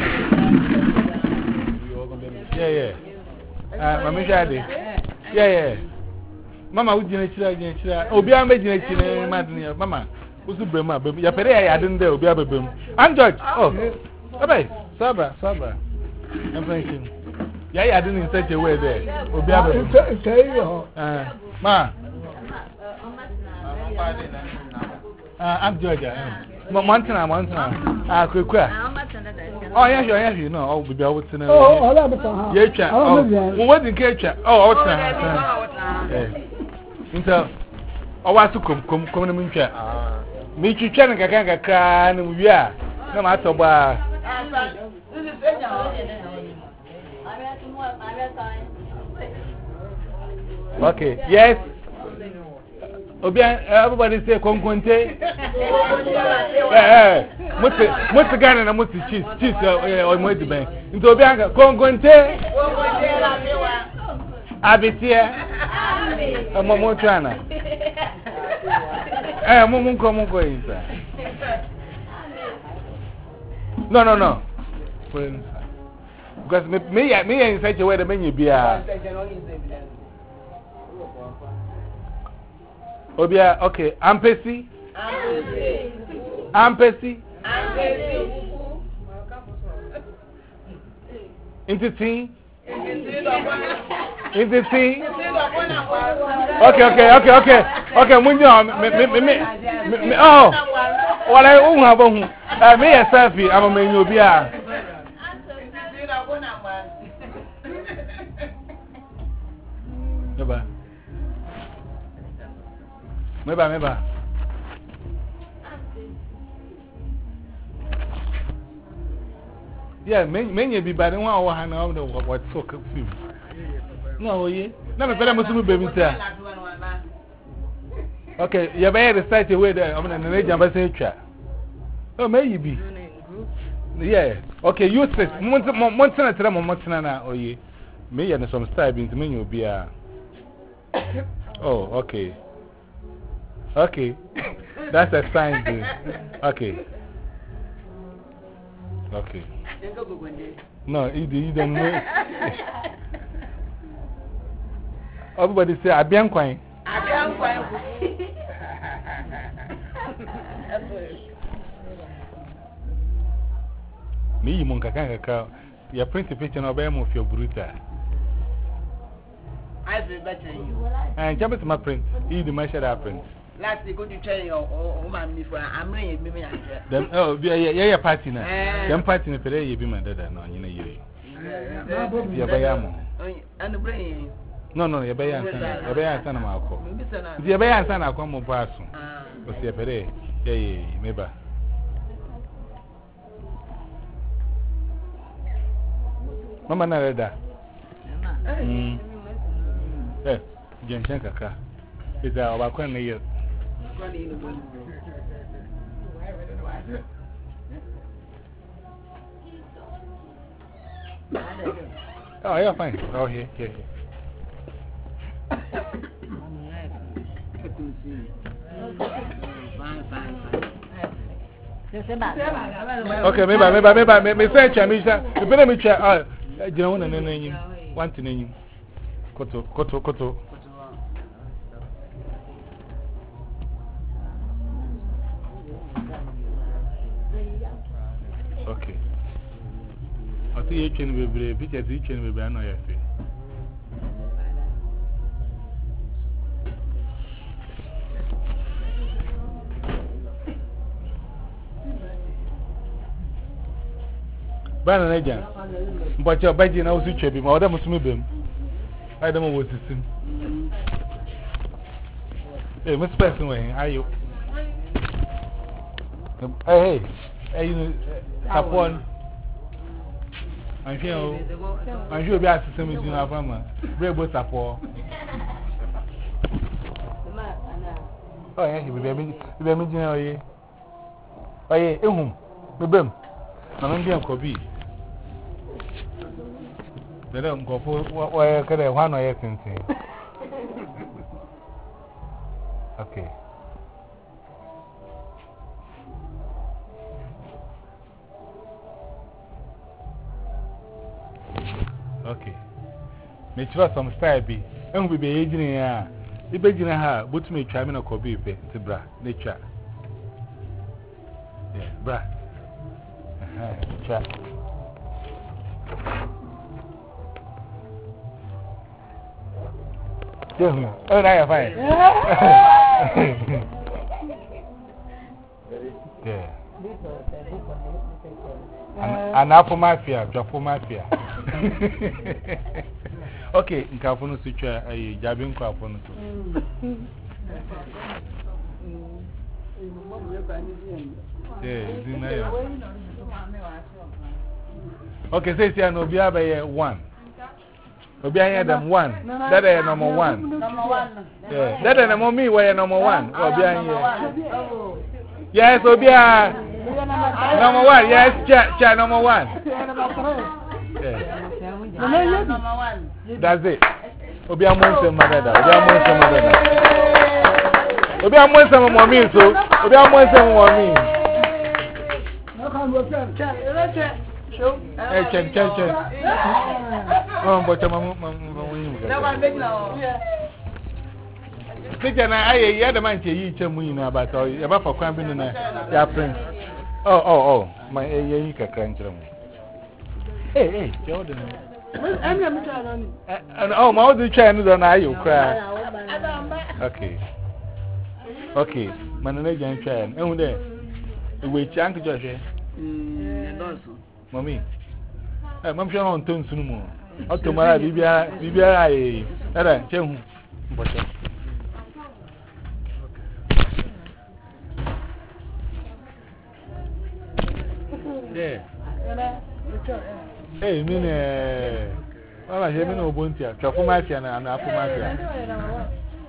Yeah, yeah. Uh, Mama Daddy. Yeah, yeah. Mama, we didn't try, didn't try. Oh, be a major, Madonna. Mama, who's the Brema? Your pay, I didn't there, be a baby. I'm George. Oh, okay. Sabra, Sabra. I'm thinking. Yeah, I didn't in such a way there. Oh, be a baby. Uh, Ma. Uh, I'm Georgia. Montana, Montana. Ah, quick, quick. Oh, yes, yes, you know. I'll be able to know. Oh, oh, that was a yes, oh, what did you catch? Oh, what's that? Until I want to come, come, come in the chat. Meet you, Channing, I can't cry, and we are. No matter what. Okay, yes. Everybody say Konkonte. Eh, what's the gun and what's the cheese? Cheese or more the bank. Into Obianga, Konkonte. Abitia. A Momotrana. Eh, Momunko Munko inside. No, no, no. Because me, me, in such a way the menu be a. Obia, okay, Ampesi. Ampesi. Ampesi. Entity. Entity. Okay, okay, okay, okay. Okay, Munyo, me, me, me, me, me, oh, what I won't have on. I may a selfie, I'm a menu beer. Never. Meba, meba. Yeah, many be bad. One hour and all the what so confused. No, ye. No, but I'm assuming baby. Okay, you're by the site away there. I'm in the age of a century. Oh, maybe. Yeah. Okay, you said Montana, Montana, or ye. May and some style being to me, be a. Oh, okay. Okay, that's a sign. Okay. Okay. No, you, you don't know. Everybody say, I'll be on coin. I'll be on coin. Me, Monka Kanga, you're printing picture of them of your brutal. I feel better than you. And jump to my print. You the measure that print. Last week, go to train your woman before I'm ready. Them, oh, yeah, yeah, yeah, party now. Them party in the day, you be my dad, no, you know, you. Yeah, by Yamo. And the brain. No, no, you're by Yansan, you're by Yansan, I'm alcohol. You're by Yansan, I'll come on person. What's your pere? Yeah, yeah, maybe. Mama, not that. Hmm. Eh, Jensen Kaka. Is our Queen here? Oh, you're fine. Oh, here, here, here. Fine, fine, fine. Okay, maybe, maybe, maybe, maybe, search, I mean, you better me check. Oh, you know, one name, one to name. Koto, Koto, Koto. Okay. I see you chain baby, pictures you chain baby, I know you see. Brandon agent, but your budget now switch him, or them must move him. I don't know what to see. Hey, Miss Person, how are you? Hey, hey, you support. I'm sure I'm sure we are system is in our family. Brave support. Oh, yeah, you be baby, you be me, you know, ye. Oh, yeah, eh, me bem. I'm Indian Kobe. They don't go for what I one or anything. Okay. Okay. Make sure some style be. And we be aging here. The beginning ha, but me try me no Kobe pe, te bra, nature. Yeah, bra. Uh-huh, cha. Yeah, oh, now you're fine. Yeah. An, an apple mafia, drop mafia. Okay, in California, switch a jabbing California. Yeah, okay, say, I know, be a one. Obi I them one. That is number one. Number one. Yeah. That is number me where number one. Obi I here. Yes, Obi I number one. Yes, cha cha number one. Yeah. Number one. That's it. Obi I want some mother. Obi I want some mother. Obi I want some more me so. Obi I want some more me. No come go check. Check. Hey, check, check, check. Oh, but I'm going to That one big now. Think I hear the man to eat a moon about about for cramping in a prince. Oh, oh, oh, my Yaka crunch. Hey, hey, Jordan. And oh, my other channel on I you cry. Okay. Okay, my name is Chan. And there, we change Joshua. Mommy, I'm sure on turn soon more. Up to my Bibia, Bibia, I don't yeah. Hey, mean, eh, well, I hear me no buntia, Chapo Mafia and Apple Mafia.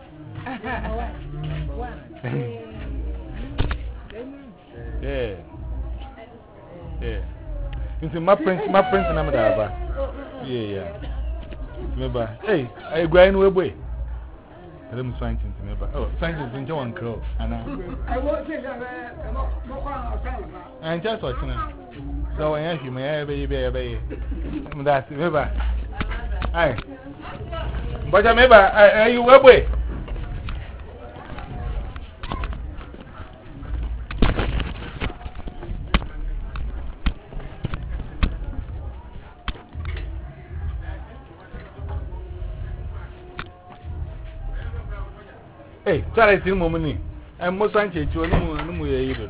Yeah, yeah. Into my prince, my prince, and I'm a yeah, yeah. Remember, hey, I go in way. I don't find it. Remember, oh, find it in John Crow. And I won't say that I'm just watching it. So I ask you, may I be baby? That's remember. Hi, but I remember, are you way? Hey, try to see mommy. I'm most anxious to know no more either.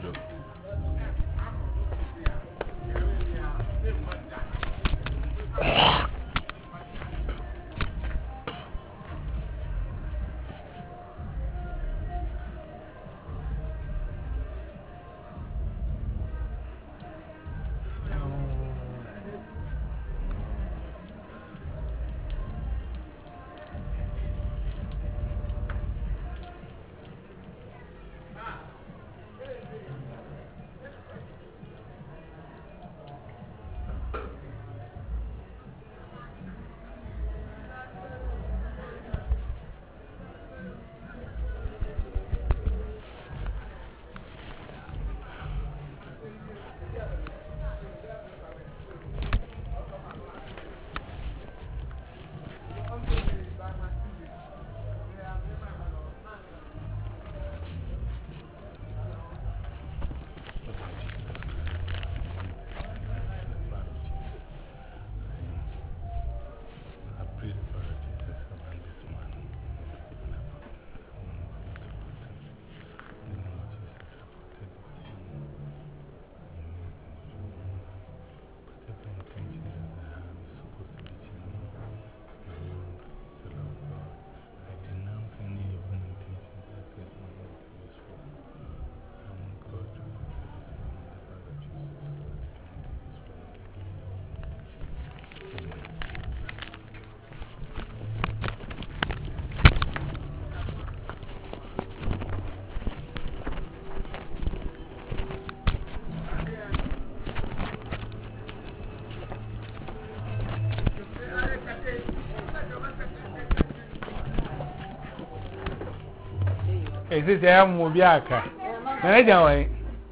Hey, this I am Mobiaka. I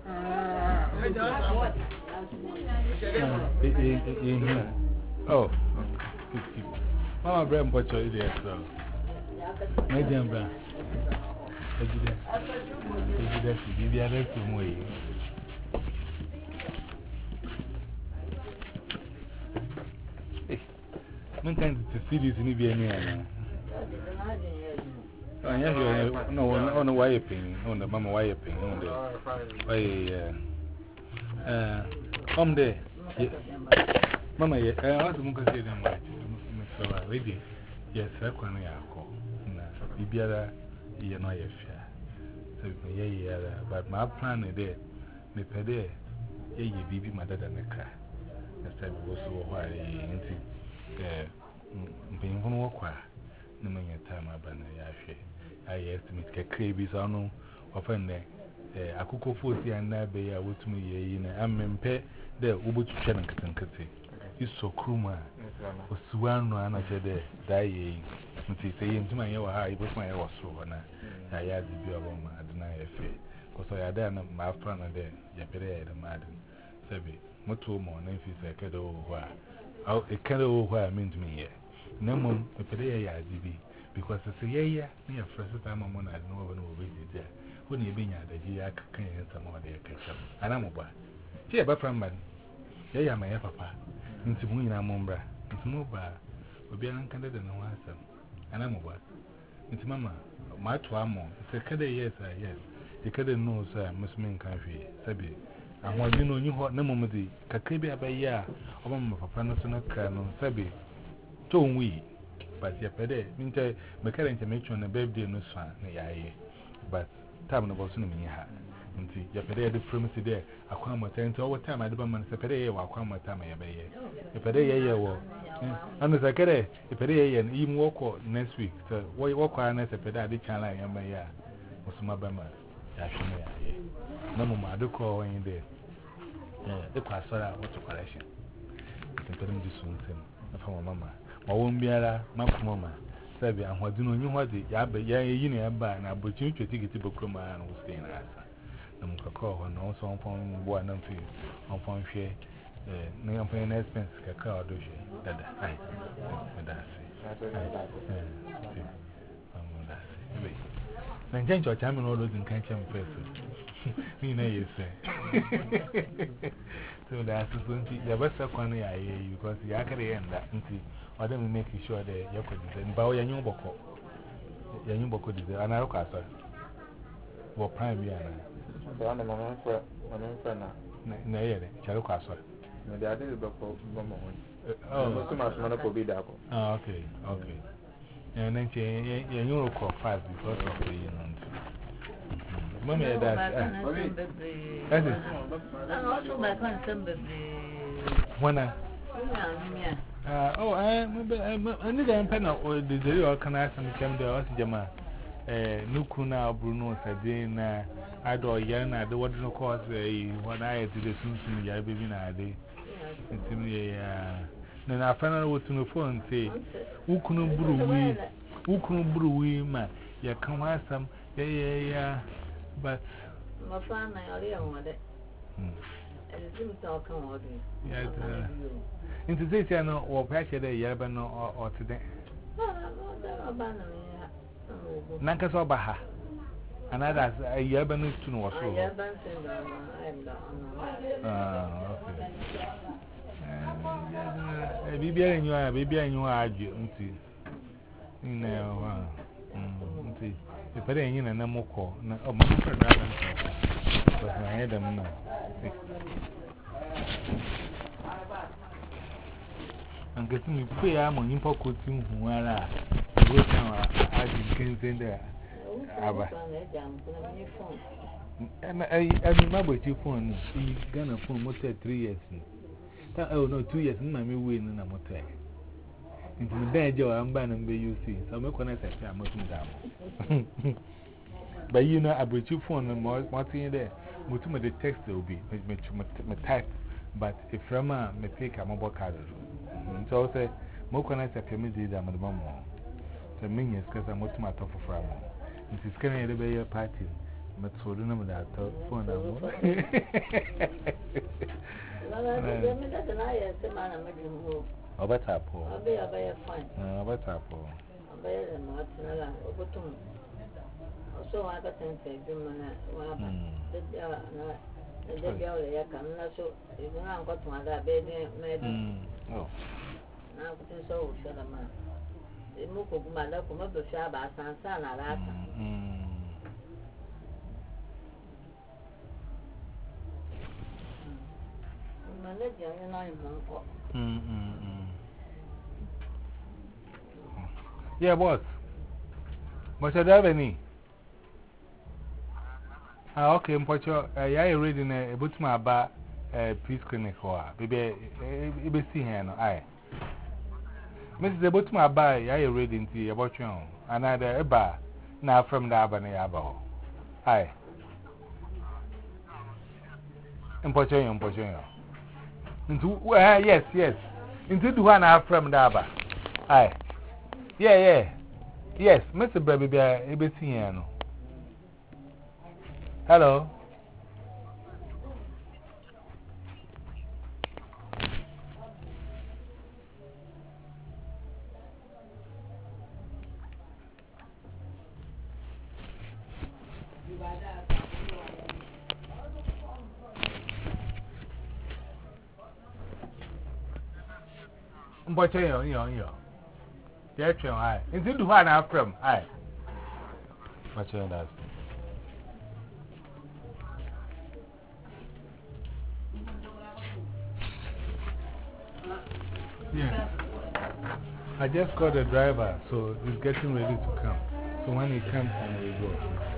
Oh, Mama Bram Butcher is there, so. Major Bram. President, President, the other two way. Man can't see this in the area. I have no one on the wiping, on the mama wiping, on the. Uh, come there. Mama, I also want to say them much. Mister Lady, yes, I can call. Bibiara, you know, if so, yeah, but my plan is there. Me pede, ye bibi mother than a car. Mister was so why into being one walk. No man, your time, I ban a yashi. I estimate a crabbies on no often there. I could go forty and that bay. I would to me, ye, I'm in pay there, Ubu to Shannon Catty. It's so cruma. Was one one of the day. Saying to my yawa, I was my yawa so. I had the beer woman, I deny a fee. Because I had done my friend there, Yapere, the madden. Sabi, Moto more, Memphis, a cadeau where. Oh, a cadeau where I mean to me here. No more, a pedea, D B. Because I say, yeah, near first time I'm on, I know when we visit there. When you been at the Gia can some more there catch up. And I'm over. Here, but from man. Yeah, my papa. Into Muina Mombra. It's mobile. We'll be uncandid and no answer. And I'm over. It's Mamma. My two amo. It's a caddy, yes, I yes. You couldn't know, sir, Miss Min country. Sabi. And when you know you hot no moment, Kakabia by ya, or Mamma for Panasonic Colonel Sabi. Don't we? But your pede, Minter, Macarian make you on a birthday no swan, nay, but time of us in me. Until your pede, the primacy there, I come at ten to over time. I don't want to pede, or come at time I bay. A pede, war. And as I get a pede, and even walk next week. So, why walk on as a pede, channel I am by ya. Was my bama. No more, I do call in there. The pastor, what's a collection? I can tell him this one from mamma. I won't be a mamma. Sabi, and what do you know what the Yabba Yay and I brought you to take it to Bocroma and will stay in us. No more call and also on phone one and three on phone share. No, I'm paying expense. Cacao do she. That I then change your time in order to catch him first. You know, you say. So that's the best one I hear because you actually end that until or then we make sure that you could and bow your new book. Your new book is an Arocasa or Prime Viana. So I'm a moment for a friend. Nay, Charocasa. Maybe I did it before. Oh, too much money for Bidaco. Oh, okay, okay. And then you know, call five because of the you know. Mommy, that's it. I'm also my concern. When I oh, I need a pen or the day or can I some come there or Jama Nukuna, Bruno, Sadina, I do Yana, the water cause when I did the Simpson, I baby na day. Then I found out to the phone say, who couldn't brew we, who couldn't brew we, man, ya come have some, yeah, yeah, yeah, but my fan, I only want it. And it seems to come out. Yes, into this, I know, or patch a day, Yabano or today. Nankas or Baha. Another Yabano to know so. Okay. Baby, and you are baby, and you are until you know. If I didn't in a more call, no, my friend, but I had them now. And getting me pay am on import coating who are I can send there. And I remember your phone, you gonna phone most three years. Oh, no, two years, mammy win in a motel. Into the bed, I'm banning by you see, so I'm going to say I'm looking down. But you know, I brought your phone and more thing there. Mutuma the text will be, my type, but if from a may take a mobile card. So I say, Mokana say, Pemidi, I'm at the moment. The minions, because I'm what's my top of Ramo. It is going to be a party. But so do not that phone. Over tap. I'll be a better fine. Over tap. I'll be a Martinella over to me. So I got ten seconds. The girl, I come so you don't got my bed. Oh, now it's so shut a man. The move of my love from up the Shabba San Sana. Yeah, boss. But I have any. Ah, okay, but you are reading a book my bar, a peace clinic or baby, a see here. Aye, Missus The book my bar, I are reading tea about you, another a bar now from the Abane Abo. Aye, importation, importation. Into yes, yes, into the one half from the Abba. Aye, yeah, yeah, yes, Mister Baby, a bit here. Hello. But you know, you know, you know. Yes, you know, into the one I'm from. Aye. But you know that. Yeah. I just called the driver, so he's getting ready to come. So when he comes, then we go.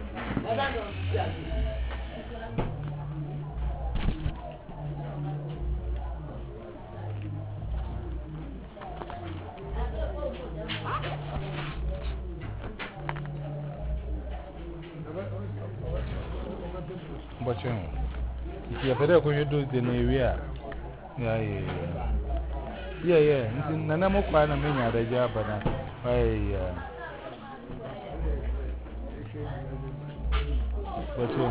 But you know, if you have better when you do the area, yeah, yeah, yeah. Yeah, yeah. Nana mo kwa na menya da ja bana. Ai yeah. But you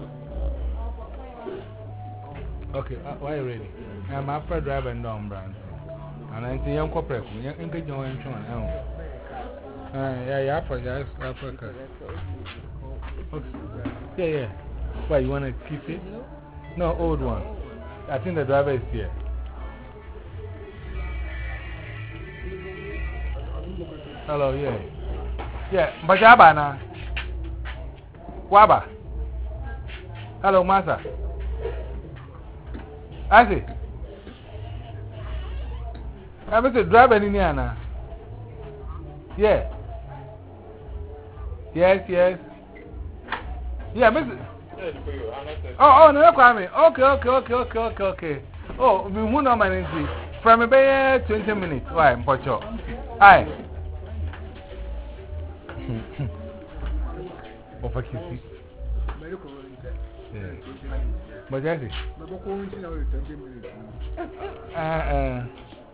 okay, uh, why you ready? I'm after driving down brand. And I think young corporate, young engage on insurance. Oh. Uh, yeah, yeah, Africa, Africa. Okay. Yeah, yeah. Why you want to keep it? No, old one. I think the driver is here. Hello, yeah. Yeah, but Jabana. Waba. Hello, Master. I see. I'm a driver in Indiana. Yeah. Yes, yes. Yeah, Mister Oh, oh, no, Kwame. Okay, okay, okay, okay, okay, okay. Oh, we won't know my name. From about twenty minutes. Why, Pocho? Hi. Of a kiss. But that's it. Uh, uh,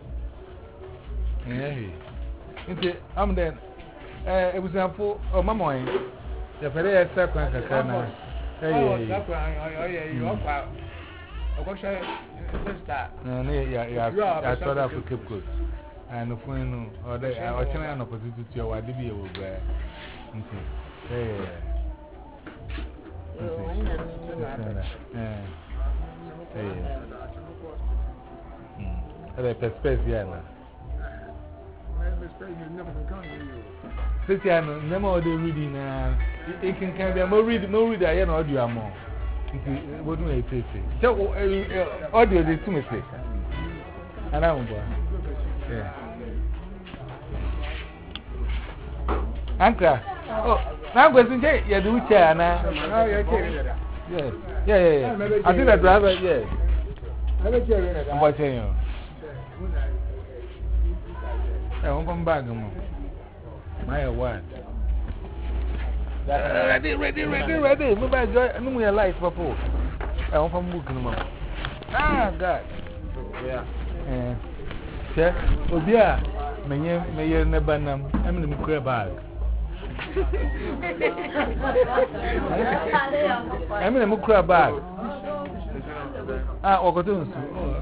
yeah. I'm then. Uh, it was a full of my mind. The Perea Circle and Cana. Hey, yeah, you are. I got shot. Yeah, yeah, I thought I could keep good. And if we know, or they are watching an opportunity to your D B over there. Hey, hey, perspective. Since I know, never they reading, it can be a more read, no reader, I know audio more. What do I say? So, audio is to me. And I'm going. Yeah. Anka, oh, now go to say you do chair now. Oh, yeah, yeah, yeah, yeah. I think the driver, yeah. I'm watching you. I won't come back. My one. Ready, ready, ready, ready. Move by joy. I know we are light before. I won't come book no more. Ah, God. Yeah. Eh. Che, Obia, me ye me ye ne banam. I'm in the bag. I mean, I'm a crab bag. Ah, or go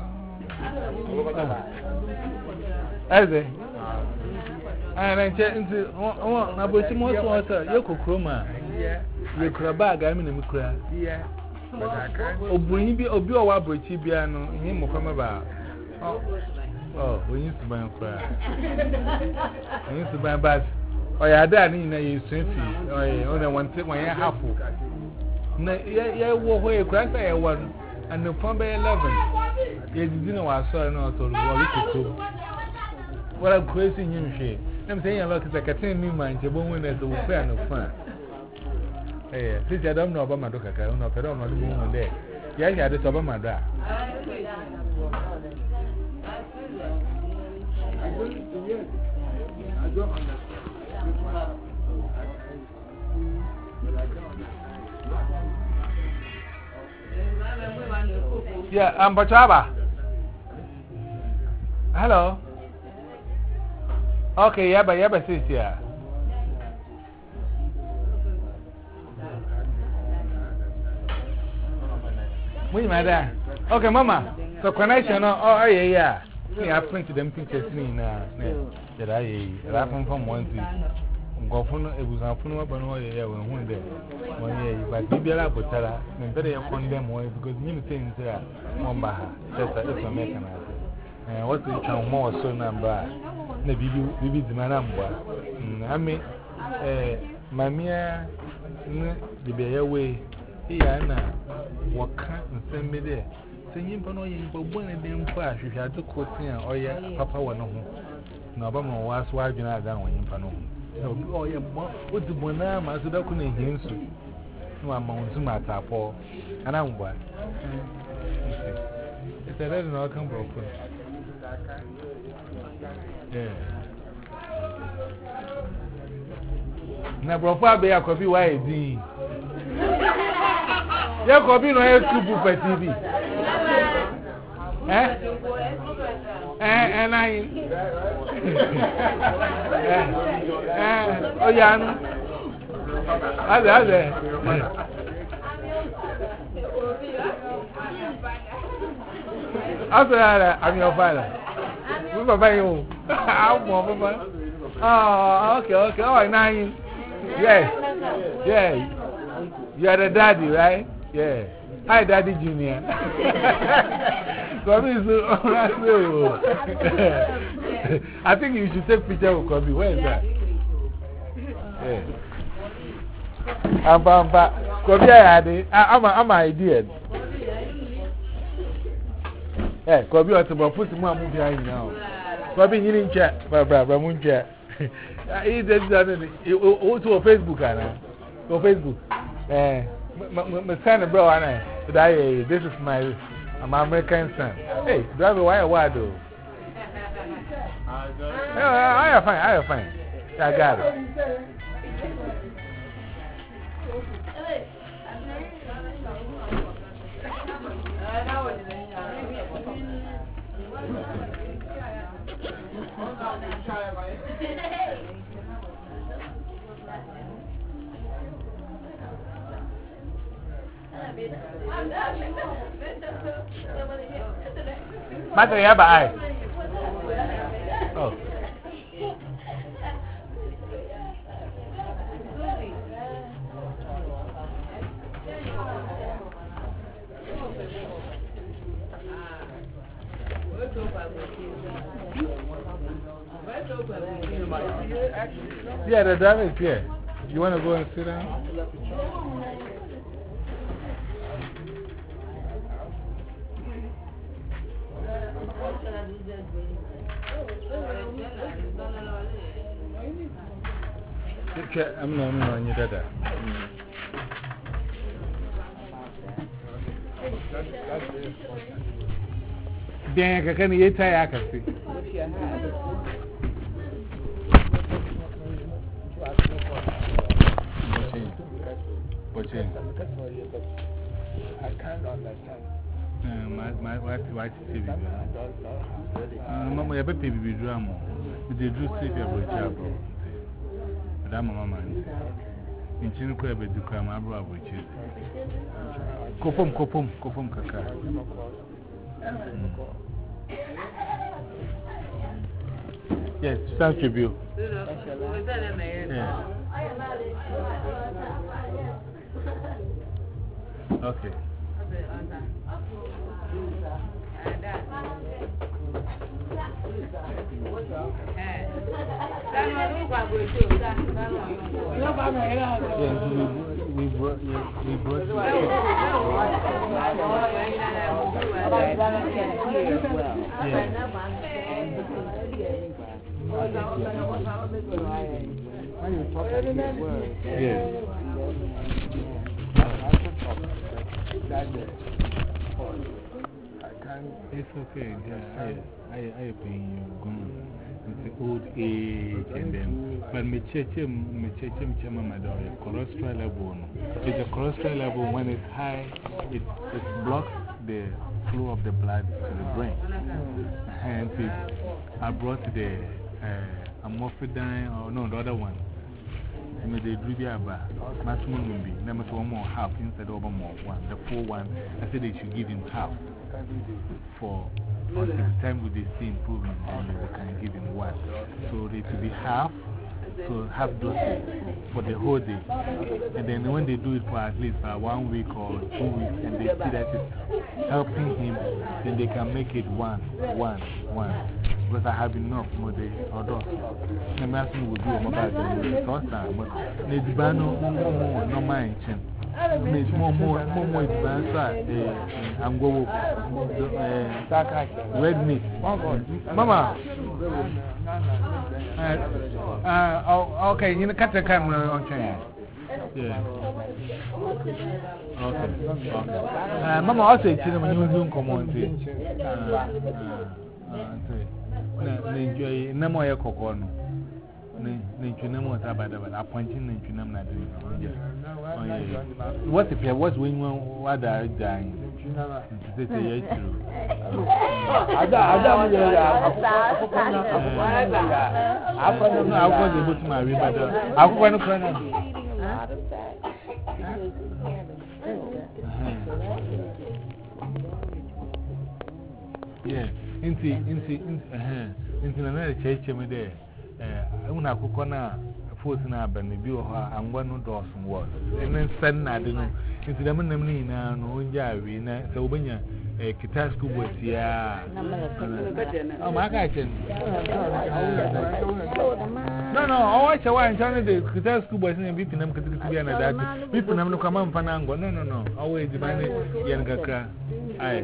as a and I check into oh, now, but you most water, you could chroma. You crab bag, I mean, I'm a crab. Yeah. Oh, bring me or be a wab with Tibiano, him will come about. Oh, we used to buy a crab. We used to buy a bath. Oh, yeah, that in a swim fee. Oh, yeah, only one thing when you're half full. Yeah, walk away, crack I one, and the pump by eleven. You didn't know I saw no to the what I'm crazy you share. I'm saying a lot of like a ten new mind, you won't win at the fair no fun. Eh, since I don't know about my doctor, I don't know if I don't know the woman there. Yeah, yeah, that's about my dad. Yeah, I'm Bachaba. Hello. Okay, yeah, but yeah, but sis, yeah. Wait, my dad. Okay, Mama. So connection, oh, yeah, yeah. Me, I printed them pictures in uh, that I laughing from one to go for it was a phone up and all yeah, when one day. One year, but maybe I'll put her and better condemn one because you think there one by her. That's a American. And what's the town more so number? Maybe maybe the man number. I mean, my mere the bay away here now. What can't send me there? Saying, but no, you were born in them flash. You had to quote here or yeah, Papa one of them. No, but no, was why you are down when you know. Oh, yeah, what's the bonama? So that couldn't hear you. No, I'm on to my tap or and I'm what. It's a little not come broken. Yeah. Now, Profa be a copy why it's D. You copy no air scoop for T V. Eh? And I. Oh, yeah. Other, other. After that, I'm your father. You. Oh, okay, okay. Oh, nine. Yes. Yeah. You are the daddy, right? Yeah. Hi, Daddy Junior. Kobe is I think you should take picture of Kobe. Where is that? Yeah. I'm back. Kobe, I had it. I'm an idea. Eh, Kobe, what's about putting more movie now? Kobe, you didn't chat. Barbara, Muncha. He did that. Also, Facebook, Anna. Go Facebook. Eh. My son, bro, and I, this is my, I'm American son. Hey, drive why a while though? I am fine, I am fine. I got it. Mother, yeah, but I. Oh. Yeah, the driver is here. You want to go and sit down? I'm not on your data. Then I can eat I can see. I can't understand. My my wife watch T V. Uh, Mama, you better be drama. Did you do see your job? Madam Mama. In Chinko, but you come abroad with you. Kopum, kopum, kopum, kaka. Yes, thank you, Bill. Yeah. Okay. Yes, we, we brought, yes, we brought you. Yes. It's okay. Yeah, I, I, I paying you. It's old age, and then, but me check him, me check him, chama my daughter. Cholesterol level. It's a cholesterol level when it's high, it it blocks the flow of the blood to the brain. And it, I brought the uh, amorphidine, or no, the other one. I made a Drubiaba, maximum will be, number one more half instead of more one. The full one, I said they should give him half for until the time we see improvement, then we can give him one. So they to be half, so half doses for the whole day. And then when they do it for at least uh, one week or two weeks, and they see that it's helping him, then they can make it one, one, one. Because I have enough more days or those. I'm asking will do a mobile the first time, but it's bano more, more, no mind. It's more, more, more, more advanced. I'm going to red meat. Mama. Uh, okay, you know, cut the camera on channel. Yeah. Okay. Okay. Uh, Mama also said, you know, you don't come on. Enjoy no more cocoa. Appointing what if I was when what are dying? I don't know. I was able to marry, but I want to cry. Yeah, into into into another church there. I want to cook on a force in a band, maybe I'm one of those words. And then send I don't know. Into the money now, no Javi, so when you a Kitasku was yeah. Oh, my God. No, no, I watch a while and tell the Kitasku was in beeping them to be another. People never come on Fanango. No, no, no. Always demand Yankaka. I,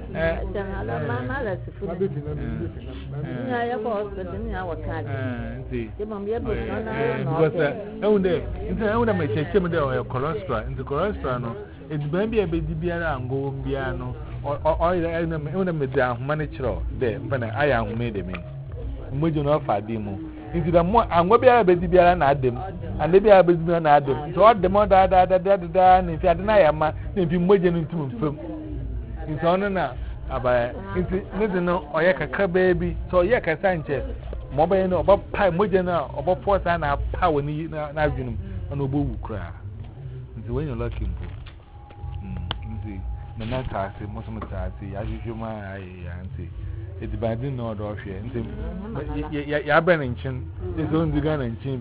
cholesterol, into cholesterol, it's maybe a baby beer and go piano, or I don't make down managerial there, but I am made a me. We do not fight demo. Into the more, I'm going to be a baby beer and add them, and maybe a baby and add them. So, the more that I done, if I deny a man, if you made into film. It's on now, but it's no, or yaka baby, so yaka Sanchez, mobile no, about pie, mojana, about force and a power in the on a boo cry. It's when you're looking for. See, the night I say, most of the time, as you my auntie. It's by the nod of here. You are burning chin, it's only gun and chin.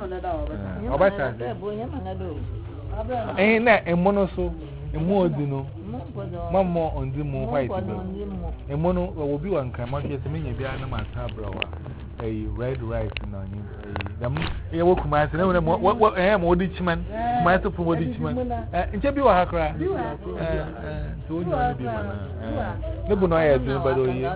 Ain't that a monoso? A more dino, one more on the moon white. A mono will be one come out here to me, a animal tabra, a red rice in on you. A walk my son, what I am, old ditchman, master from old ditchman. And Jabby will have cried. So you want to be one. No, but I had no, but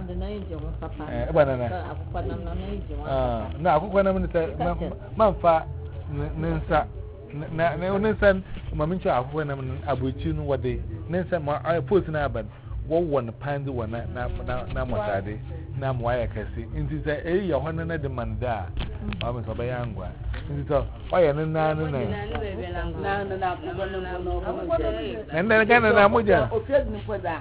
banana. Now, when I'm in the Mamfa, Nansa. Na na onesan mama ncho afọ na abuchi no wode nensa ma post na aban wo won pandi won na na na motade na mo aya kasi nti se e ye hono na demand a ma me so ba yangwa nti so oya na na na na na na na na na kana na moja ofie ni foda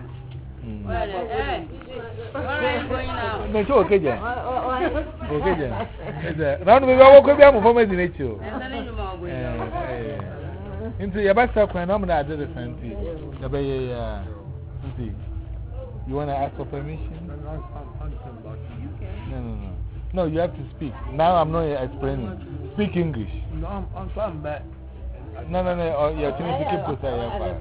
na cho okeje okeje eze round me ba wo ko bi am for me di nechi o Into your best when I'm not did the same thing. You want to ask for permission? No, no, no. No, you have to speak. Now I'm not explaining. Speak English. No, I'm, I'm coming back. No, no, no. Oh, yeah, can you keep to say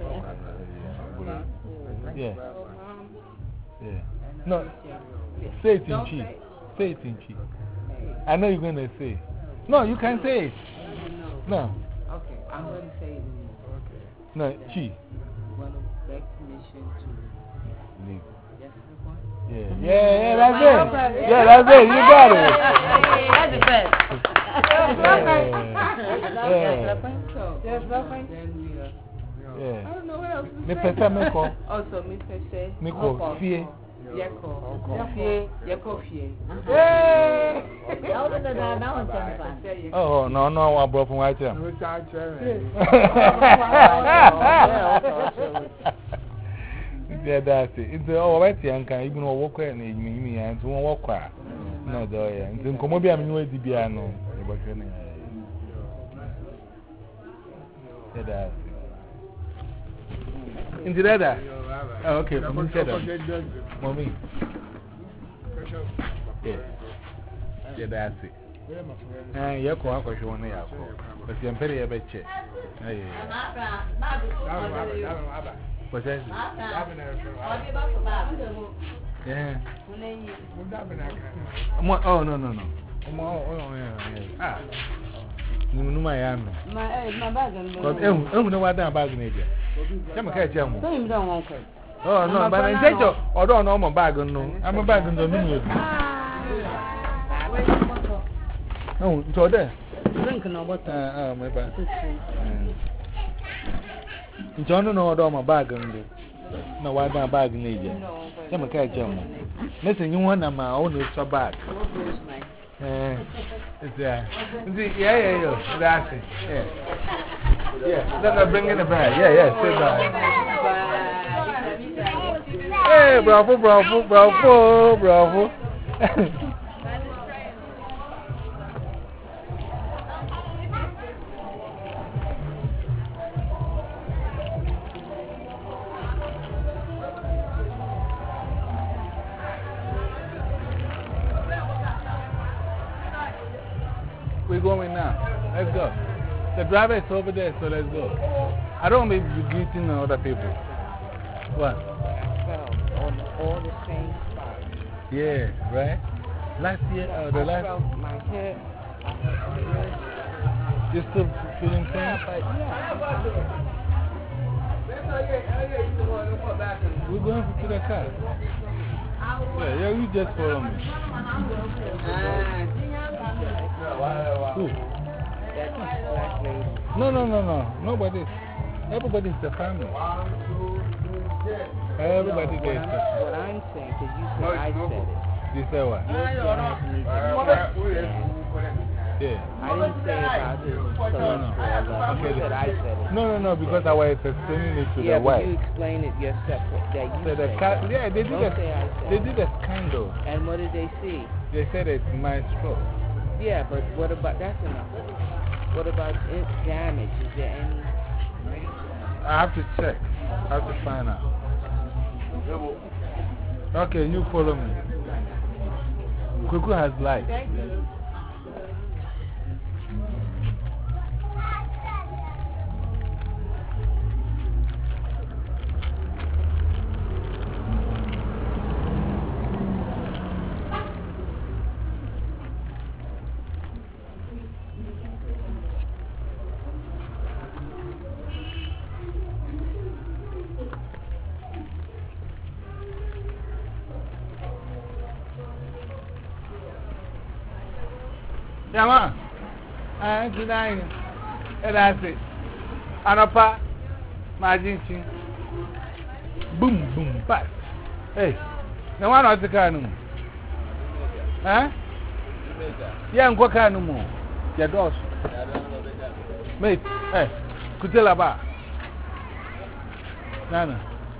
yeah. Yeah. No. Say it in Chi. Say it in Chi. I know you're going to say. No, you can say it. No. Okay, I'm going to say it. Okay. No, Chi. You want to beg permission to leave. Yes, the point? Yeah, yeah, yeah, that's it. Yeah, that's it. You got it. That's the best. Yes, nothing. Then we are. Yeah. I don't know what else to Me say. pesa me ko. Also, me pesa. Me ko fie. Yeko. Fie. Yeko fie. Oh, no, no, I brought from white hair. Yeah, that's it. It's all right, and can even walk and me and to walk. No, yeah, and then come over and you the piano. Yeah, that's it. Into that? Oh, okay, for me, Mommy. Yeah. Yeah, that's it. And you're going to show me. But you're very a bit check. What's that? Yeah. Oh, no, no, no. Oh, yeah. Ah. No, no, my arm. My bag. But oh, no, what that bag in Come and catch him. Oh, no, but I take you. I don't know my bag. No, I'm a bag in the minute. No, so there. Drink no water. Ah, my bag. You don't know what my bag and no, why that bag in Asia? Come and catch him. Listen, you want my own extra bag. Eh, it's there. Yeah, yeah, yeah. That's it. Yeah. Yeah, let me bring in the bag. Yeah, yeah, sit down. Hey, bravo, bravo, bravo, bravo. We're going now. Let's go. The driver is over there, so let's go. I don't want to be greeting other people. What? I fell on all the same spots. Yeah, right? Last year, uh, the I last. felt my head. I hurt my wrist. You still feeling pain? Yeah, but yeah. We're going to the car. Yeah, yeah, you just follow me. Who? That black lady. No, no, no, no. Nobody. Everybody's the family. Everybody there is the family. What I'm saying, because you said I said it. You say what? You said Yeah. I didn't say about his cholesterol. You said I said it. No, no, no, because I was explaining it to yeah, the but wife. you explained it yourself. That you So the said cat, yeah, they did, Don't a, say I said they it. did a scandal. And what did they see? They said it's my stroke. Yeah, but what about, that's enough. What about it, damage? Is there any? I have to check. I have to find out. Okay, you follow me. Kuku has light. Yeah, man. I'm tonight. And that's it. Anapa, my jinchi. Boom, boom, pat. Hey, no one else can. Huh? Yeah, I'm going to move. Your doors. Mate, hey, could tell about Nana.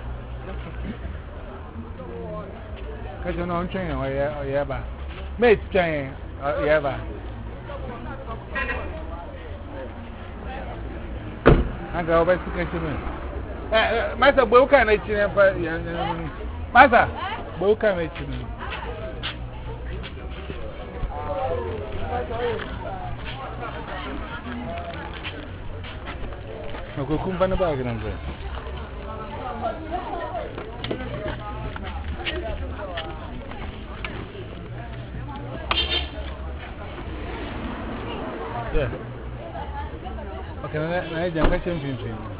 Because you're not training or yeah, mate, training or yeah. I go over to catch him. Master, book can I chin? Master, book can I chin? No, go come from the bag and go. Yeah. Okay, I jump catch him.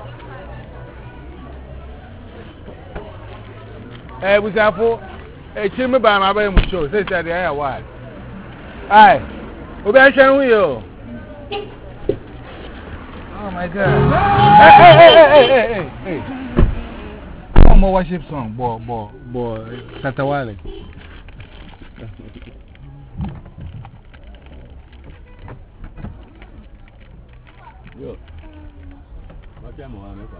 Eh, we have for a chimney by my baby show. They said, I have why. Aye, Obey you. Oh my God. Hey, hey, hey, hey, hey, hey. One more worship song, boy, boy, boy, Tatawale. Yo, what time are we?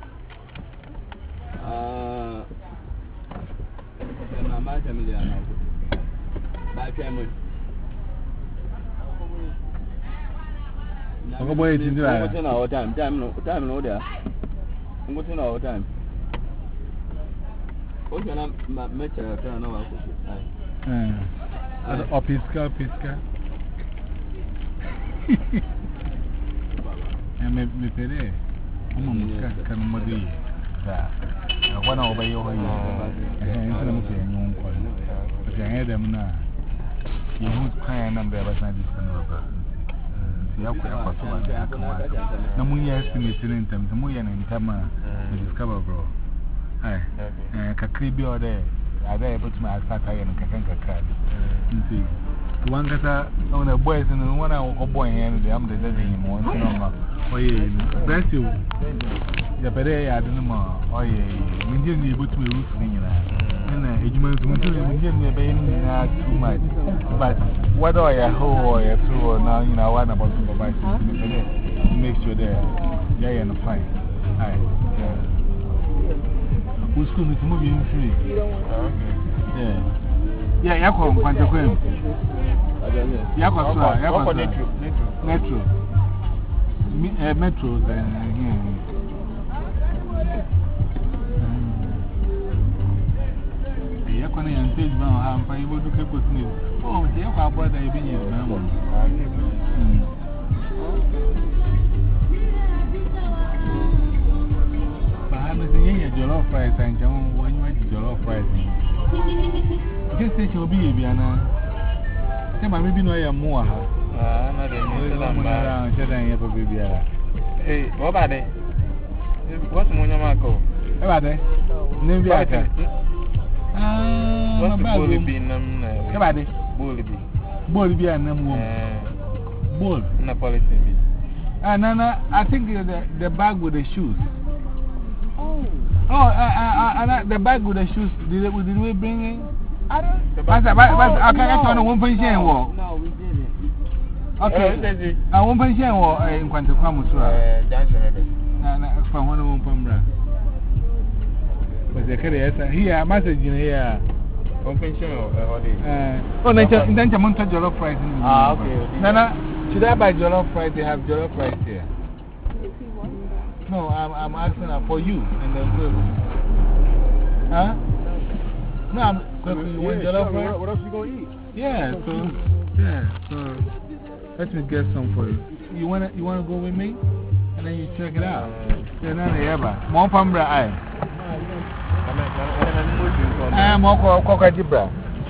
Ah, I'm a family. My family. I'm going to do that. I'm going to time, time, no, time, no, there. I'm going to know time. What's your name? Match a turn over. Uh, Opiska, Opiska. And maybe today, I'm going to come with you. One over your way. And I'm saying, but I had them now. You won't cry and I'm there, but I just know. See, I'm quite a person. No more estimating in terms of Moyan and Tama to discover, bro. Aye, Kakribi or there. Are they able to my satire and Kakanka card? See, one got on the boys and one hour boy and the am the dead in one. Oh, yeah, bless you. The Pere, I don't know. Oh, yeah, we didn't able to be roofing. And a human to me, too much. But what are you, who or you through or now, you know, one about supervising to make sure they're yeah, and fine. Aye, who's going to move in free? Yeah, yeah, yeah, come, Quantaquim. Yakoswa, Yakoswa, Metro, Metro, then. I can't take my hand for you to keep with me. Oh, they are about the opinion. But I'm saying a jollof rice and John when you eat jollof rice. Just say you'll be a Biana. Say, maybe no, you're more. Ah, not a baby. Hey, what about it? What's Monamaco? About it? Name Ah, what's the bully bean? Everybody, bully bean. Bully bean, no more. Bull, no policy. Ah, no, no, I think the, the bag with the shoes. Oh, oh, uh, uh, uh, the bag with the shoes, did, it, did we bring it? I don't know. I can't on a one pension war. No, we didn't. Okay, I won't pension war in Quantaquamusra. That's from one of them from Bra. But the carrier here, a message in here. One pension or oh, then Jamonta Jollof Rice. Ah, okay. Nana, should I buy Jollof Rice? They have Jollof Rice here. No, I'm, I'm asking for you and the group. Huh? No, I'm going to want Jollof Rice. What else are you going to eat? Yeah, so, yeah, so let me get some for you. You want to you wanna go with me? And then you check it out. You're not a yaba. More pambra, aye. I'm more coca jibra.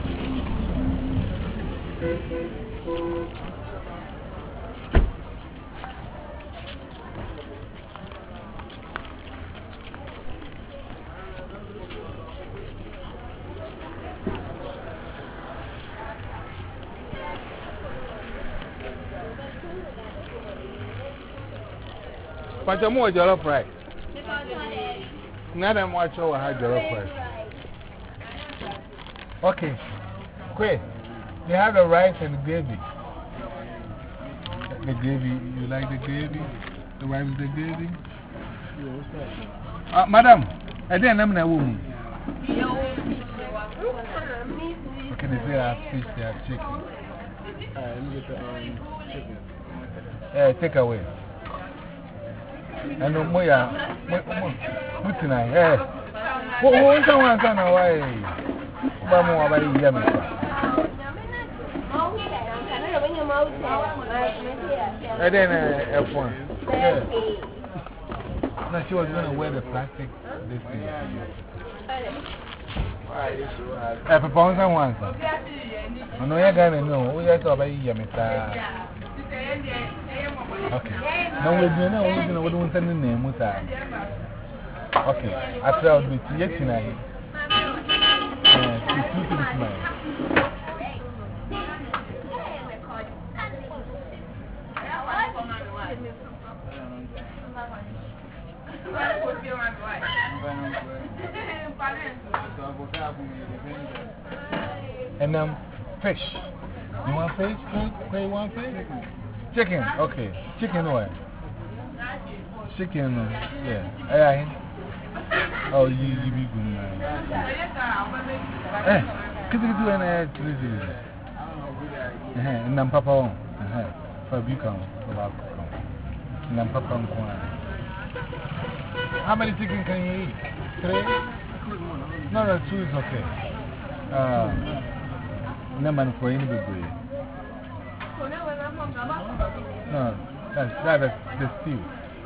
Panchamu jollof rice. Not a much over high jollof rice. Okay, quick. They have the rice and the gravy. The gravy, you like the gravy? The rice with the gravy? Uh, madam, I didn't know that woman. Okay, they say I have fish, they have chicken. Uh, let me get the um, chicken. Yeah, take away. And no more, yeah. What's in my hair? What was someone son away? One more by Yemen. And then a one. No, she was going to wear the plastic this thing. I propose on one. I know you're going to know. We are talking about Yemen. Okay. No, we do know. We do know. We don't send the name. Okay. I tried with you tonight. She's two to this man. And um, fish. You want fish? You want fish? Chicken. Okay. Chicken what? Chicken. Yeah. Aye. Oh, you you be good man. Eh, kiss it to an air to this. Eh, and then Papa on. Eh, for Bucom. And then Papa on. How many chicken can you eat? Three? No, no, two is okay. Uh, number for anybody. No, that's that's the stew.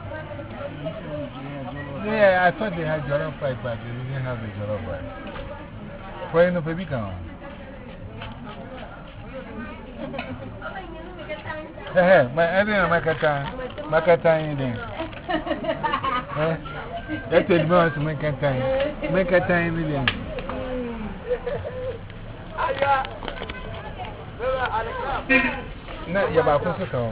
Yeah, I thought they had jollof rice, but they didn't have the jollof rice. For any baby count. Hey, my I didn't make a time. Make a time in there. That's it, no, to make a time. Make a time in there. No, you're about to come.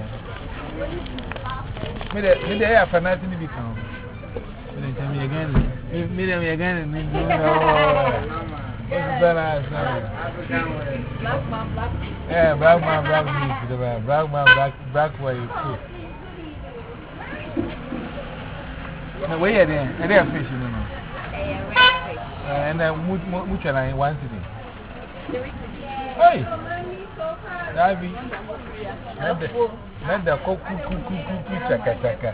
Me the air for nothing to become. Me tell me again. Me tell me again. Me do no. What's that? Black man, black. Yeah, black man, black meat. Black man, black, black way you cook. Now where are they? Are they fish? You know. And then which one? One city. Hey. Davi. Let the cook, cook, cook, cook, cook, chaka, chaka.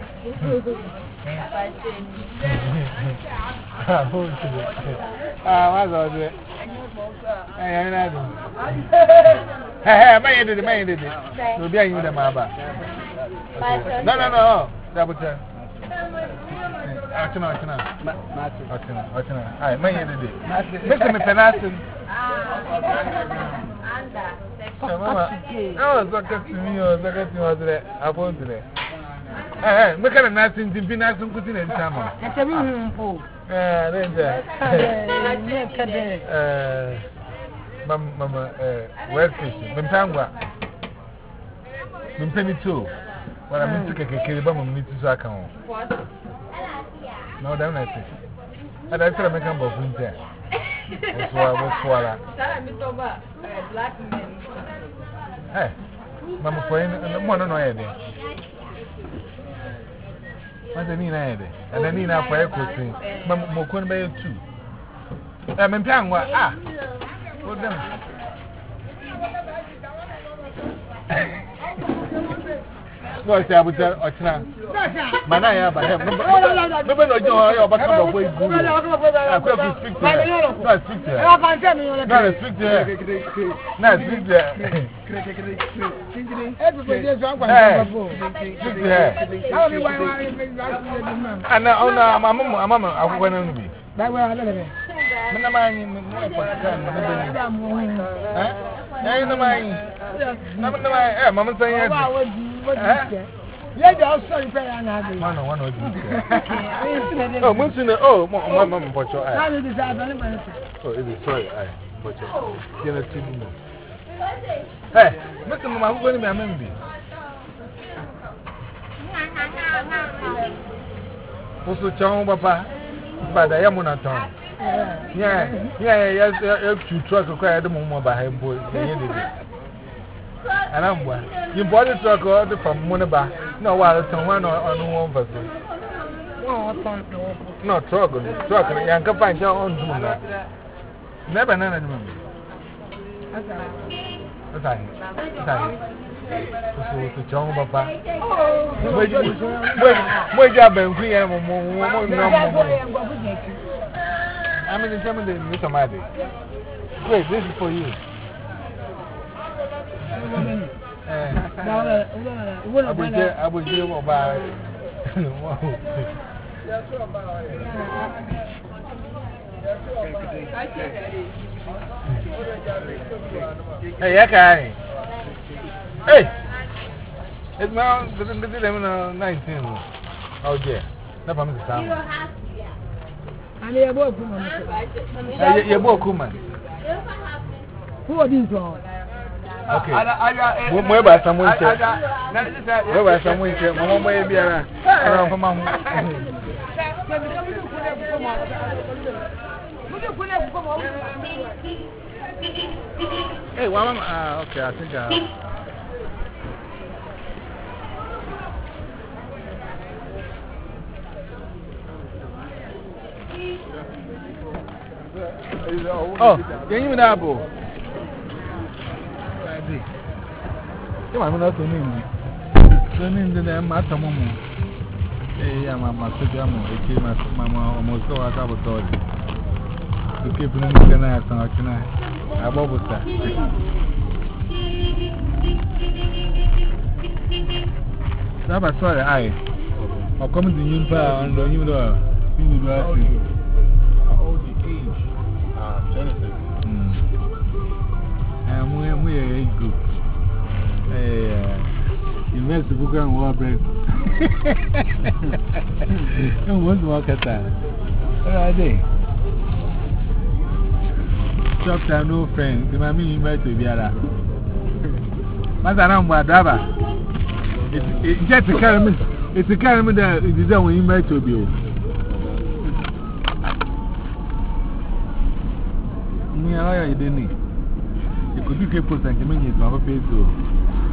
Ah, what's all that? Hey, I'm not doing it. Hey, my end of the main did it. So, there you the maba. No, no, no. Double check. Achina, achina. Achina, achina. Hi, my end of it. Listen, Mister Nassim. Mama, oh, Zaka to me, or Zaka to me, I want to there. Eh, look at the nothing to be nothing put in summer. It's a room full. Eh, then there. Mamma, eh, where's fishing? Bentangua. Penny too. Well, I'm into a kiribam, me to Zaka. No, don't I think. And I said, I'm a camp of winter. That's why I was swallowed. Black men. Hey, Mamma, for any one on idea. What's the need idea? And I need a fire cooking. Mamma, Mokun by two. I'm in town. Ah, put them. No, I say, I would tell Ochna. Manaya, but I have no joy about how to wait. I could speak to her. Not speak to her. Not speak to her. Not speak to her. Everybody is wrong. Speak to her. And now, my mama, my mama, I went on me. That way, I don't know. Mamma saying, yeah, the outside fair and I one on one of these. Oh, Monsignor, oh, my mama, but your eye. Oh, it is sorry, I but your dinner. Hey, Mister Mamma, I'm going to be a member. Also, John Papa, but I am on a town. Yeah, yeah, yes, you truck a quiet moment by him, boy. And I'm one. You bought a truck order from Monaba. No, while it's on one or one vessel. No, truck, truck, and can find your own doing that. Never none of them. That's to Chong Papa. Wait, job and Queen Animal. I'm in the time of the Mister Maddy. Wait, this is for you. I will give you about. Hey, okay. Hey, it's now nineteen. Oh, yeah. That's for me to sound. And you're both You're both woman. Who are these ones? Okay. Where by someone said, where by someone said, Mamma may be around for Mamma. Hey, well, I'm uh, okay. I think uh, oh, can you know Abu? Come on, I'm not doing it. Doing the name Master Momo. Hey, I'm a master Jamo. I came as Mamma almost so I have a dog. You keep me looking at something. I bubble that. Never saw the eye. Or come to you and the new door. You will ask you. How old the age? Ah, Genesis. And we are a age group. You mess the book and war bread. You won't walk at that. What are they? Stop time, no friends. The mammy invite to be a Madame Wadaba. It's just a caramel. It's a caramel that is the one invite to be. Me, I didn't need. You could do post and come in my face.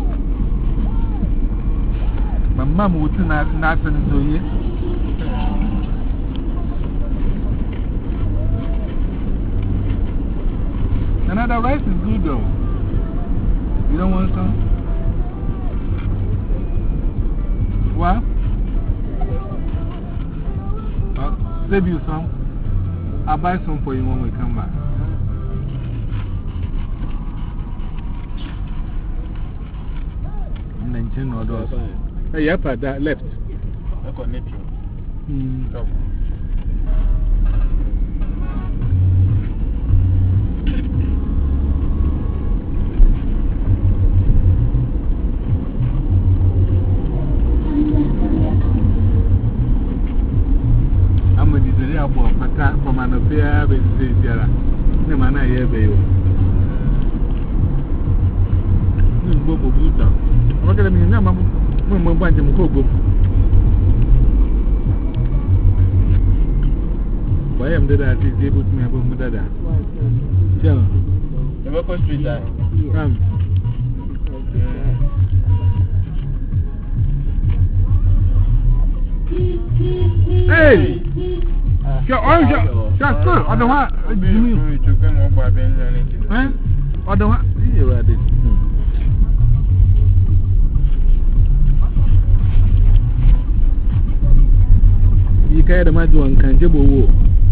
My mom would not nothing to you. Another rice is good though. You don't want some? What? I'll save you some. I'll buy some for you when we come back. And then ten or those. Hey, yep, at that left. I got nature. Hmm. I'm a desirable from an affair, but it's a no man. I have a book of Utah. What I mean, number. I'm going to go. Why am I able to have a mother? Tell the local street. Come. Hey! You're on your just good. I don't want you to come over by anything. I don't want you at it. You can't imagine one can jibble wool.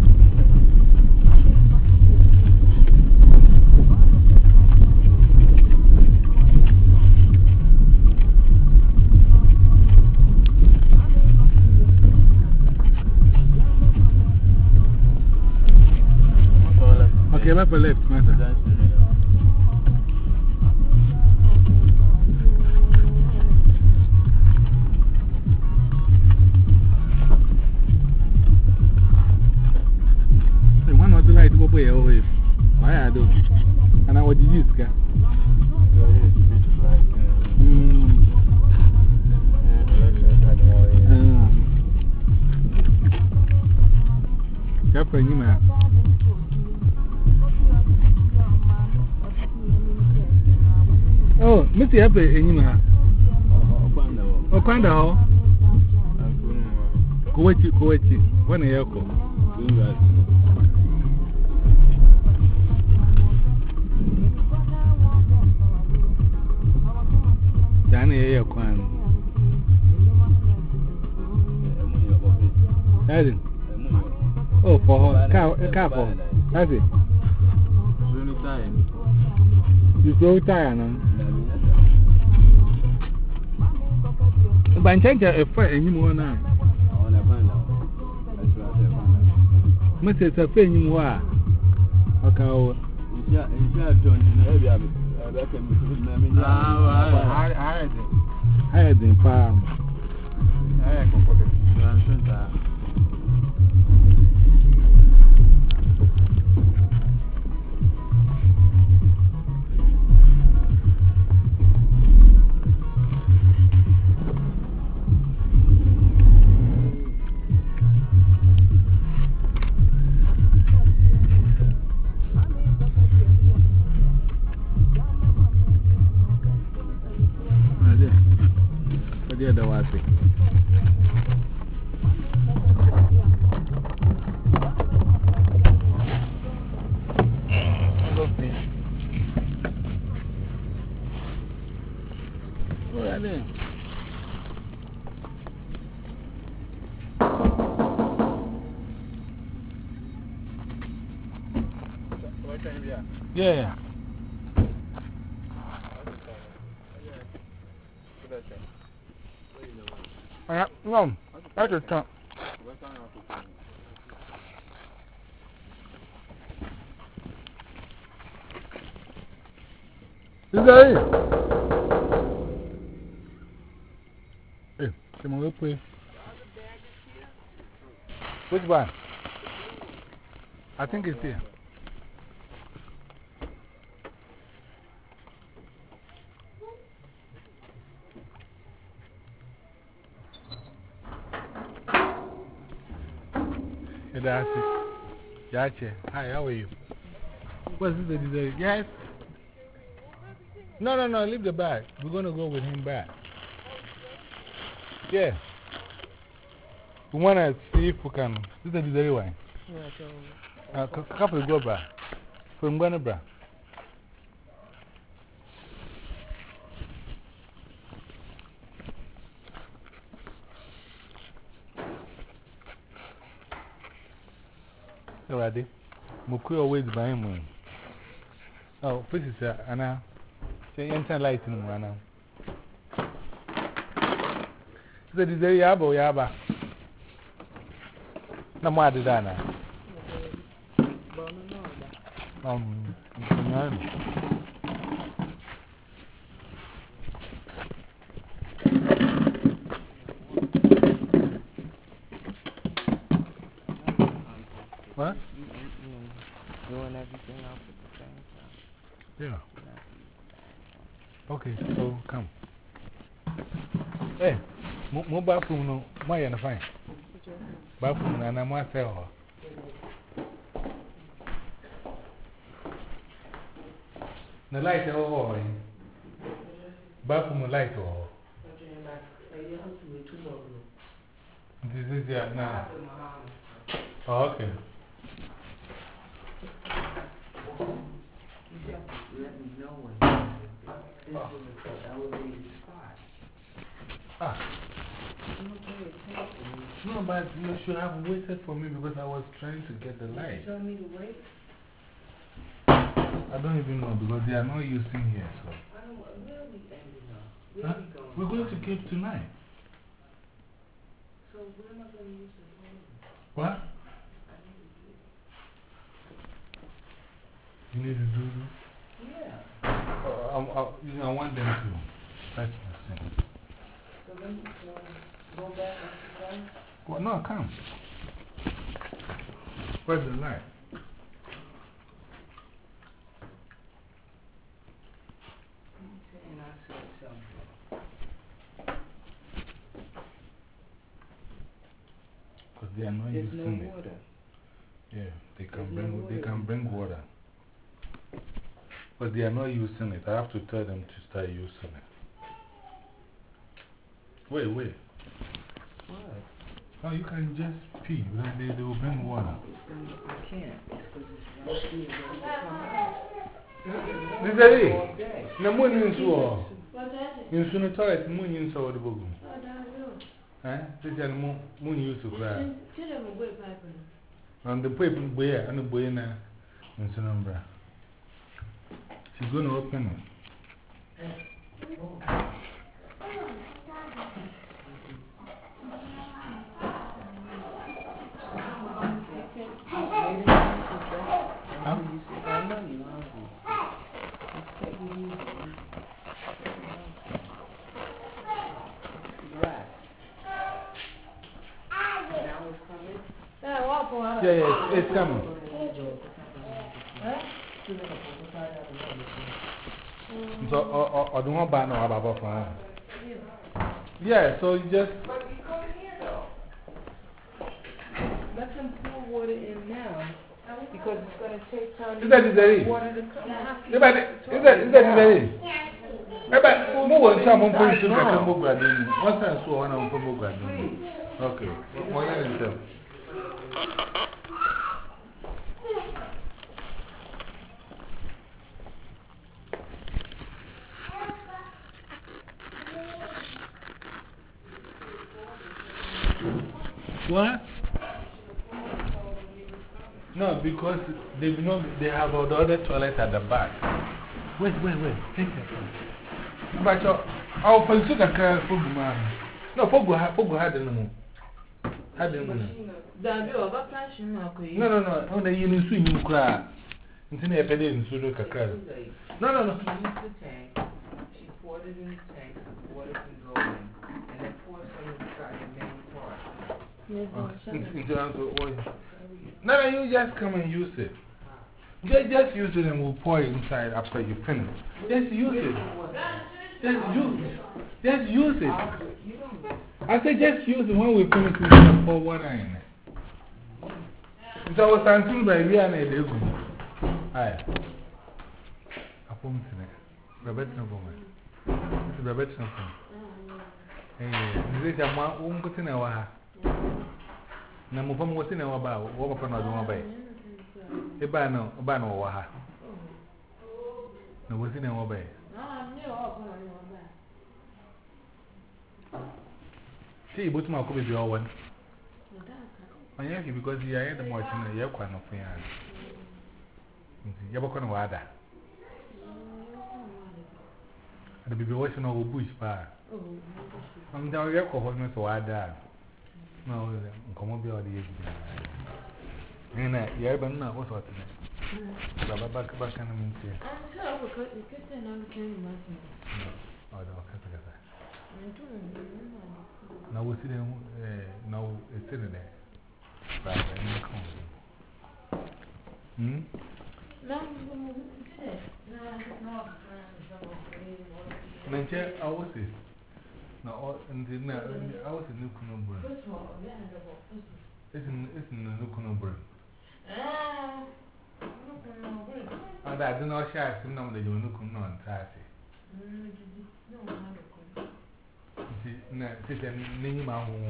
Okay, left or left, master. Why I do? And I would use car. Oh, Mister Happy, and you know, oh, Panda, Kowachi, Kowachi, one year ago. a quan. That's it. Oh, for her. Car for. That's it. You're so tired, no? But I'm trying to fight anymore now. Mister Safe anymore. Okay. Yeah, I had been found. I had dia dah wasi. Oh ada. Yeah, yeah. Uh, no, that's a top. Is that it? Hey, come on, let's play. Which one? I think it's here. That's it. Gotcha. Hi, how are you? What's this? The, yes? No, no, no, leave the bag. We're going to go with him back. Yeah. We want to see if we can. This is the delivery one. Uh, couple go back. From Guanabra. Already, Muku always by him. Oh, this is Anna. Say, enter light in the morning. That is a yabo yaba. No more than that. Um, what? Doing everything else at the same time. Yeah. Okay, so come. Hey, mo bathroom no, my and fine. Bathroom and I'm going to tell her. The light over. Bathroom light over. This is your now. Oh, okay. Let me know when this was an elevated spot. Ah. No, but you should have waited for me because I was trying to get the light. You told me to wait? I don't even know because they are not using here. So. I don't know. Where are we ending up? Where Huh? are we going? We're going to Cape tonight. So where am I going to use the phone? What? You need to do this? Yeah. Uh, I, I, you know, I want them to touch the thing. So then you go, go back and sit down? Well, no, come. Where's the light? And I said something. Because they are not There's using no it. water. Yeah, they can, There's bring, no water. they can bring water. But they are not using it. I have to tell them to start using it. Wait, wait. What? Oh, you can just pee. Then they, they will bring water. I can't. It's because it's right here ready to come out. This is it. All day. No money in store. What's that? In sooner toilet, moon in so the book. Eh? This is moon use to cry. On the paper, where and the buena in Sonombra. She's going to open it. Yeah, yeah, it's coming. So, or do not buy no about phone. Yeah, so you just. But you come here though. Let them pour water in now. Because it's going to take time Is that the water to come. Is that is that is that the Eba, mo want some on point to come mo gradin. What's that so on on mo gradin? Okay. Mo yan them. What? No, because they know they have all the other toilet at the back. Wait, wait, wait. Take your time. But I'll pursue the car for man. No, Fogo had the moon. Had the moon. No, no, no. Only you need to swim in cry. Until I paid in Sudo Cacra. No, no, no. She used the tank. She poured it in the tank so the water can go in. And then pour some inside the main part. No, no, you just come and use it. Just, just use it and we'll pour it inside after you finish. Just use it. Just use it. Just use it. I said just use it when we finish we're going to pour water in it. So I was answering by we are in the Hi. I won't see it. Robert's no woman. This is Robert's no woman. Hey, this is a man who won't go to our na mo pam wote na wa ba wo papa na do wa ba e ba no ba no wa ha na wote na wa ba ah me wa papa na wa ba see but ma ko be o won anya ki because you are the more na ye kwa no fun ya nti ye bako na wa da ada bibi wo se no wo bush pa am da ye ko ho no so wa da no, come on, be all the age. And I don't know what's what. Baba back back and I'm here. I'm sure because you can't tell I'm saying nothing. Oh, no, can't get that. Now, we're sitting now, it's sitting there. Right, and come. Hmm? No, no, no, I was it. No, and the I was in Nukunum. It's in the Nukunum. And I do not share some number that you look on Sassy. See, no, sit and name my home.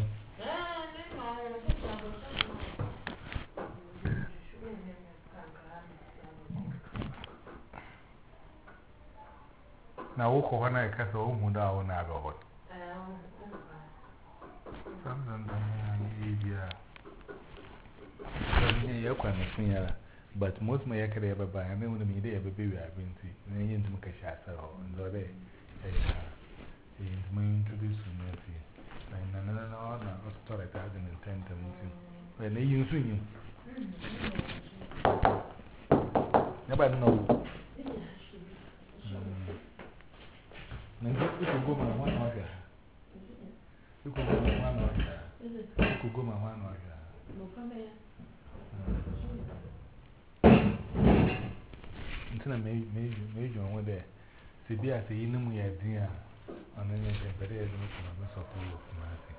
Now, walk over and I cut the home without an hour. But most of my career by I mean, when the media baby I've been to, and I into my shot, and so they introduce me. And another story I didn't intend to when they use you. Nobody knows. You could go my one order. You could go my one order. You could go my one order. Until I made you one there. See, be as a inum we are dear, and then you can better as a mess of food from Marty.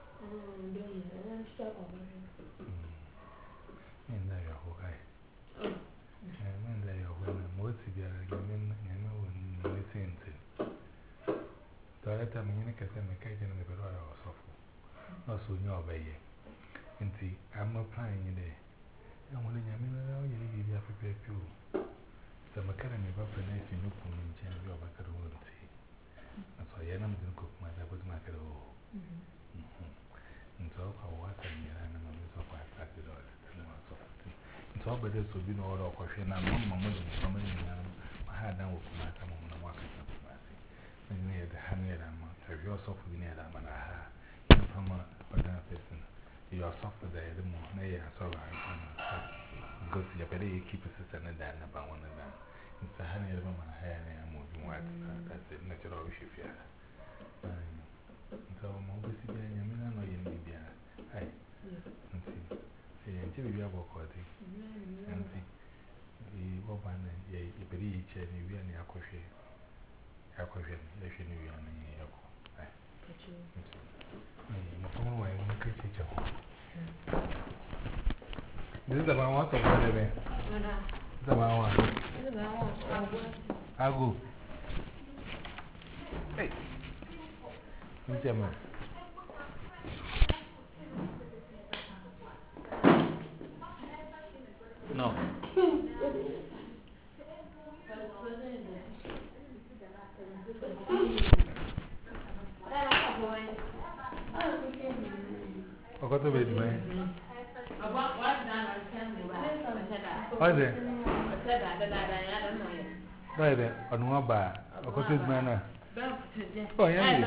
And there you are, okay. And there you are, when I'm most severe, and you know, when you listen to. So I tell me, you can send me a cage and a better or so. Not so new by ye. And see, I'm not playing you there. And when you know, you need to prepare you. The Macadam of Upper Nation, you can change your back at the world. So I am going to nobody so be no other question. I'm not my mother, my mother, my head down with my time on the market. And near the honey and my have your software near that man. I have from a person. You are software there, the more nay, I saw go to your belly, keep a sister and then about one of them. It's a honey of my hair and I'm moving white. That's it, natural issue. So, Mobile City and Yamina, no, you may be a hey. See, until we have a quality. And see, the woman, a pretty each and you and your coffee. Your coffee, if you knew you and your coffee. This is about what of the day. This is about what? I'll go. Hey. No. I got to bed, man. Why there? Why there? On one bar. I got this man. Oh, yeah.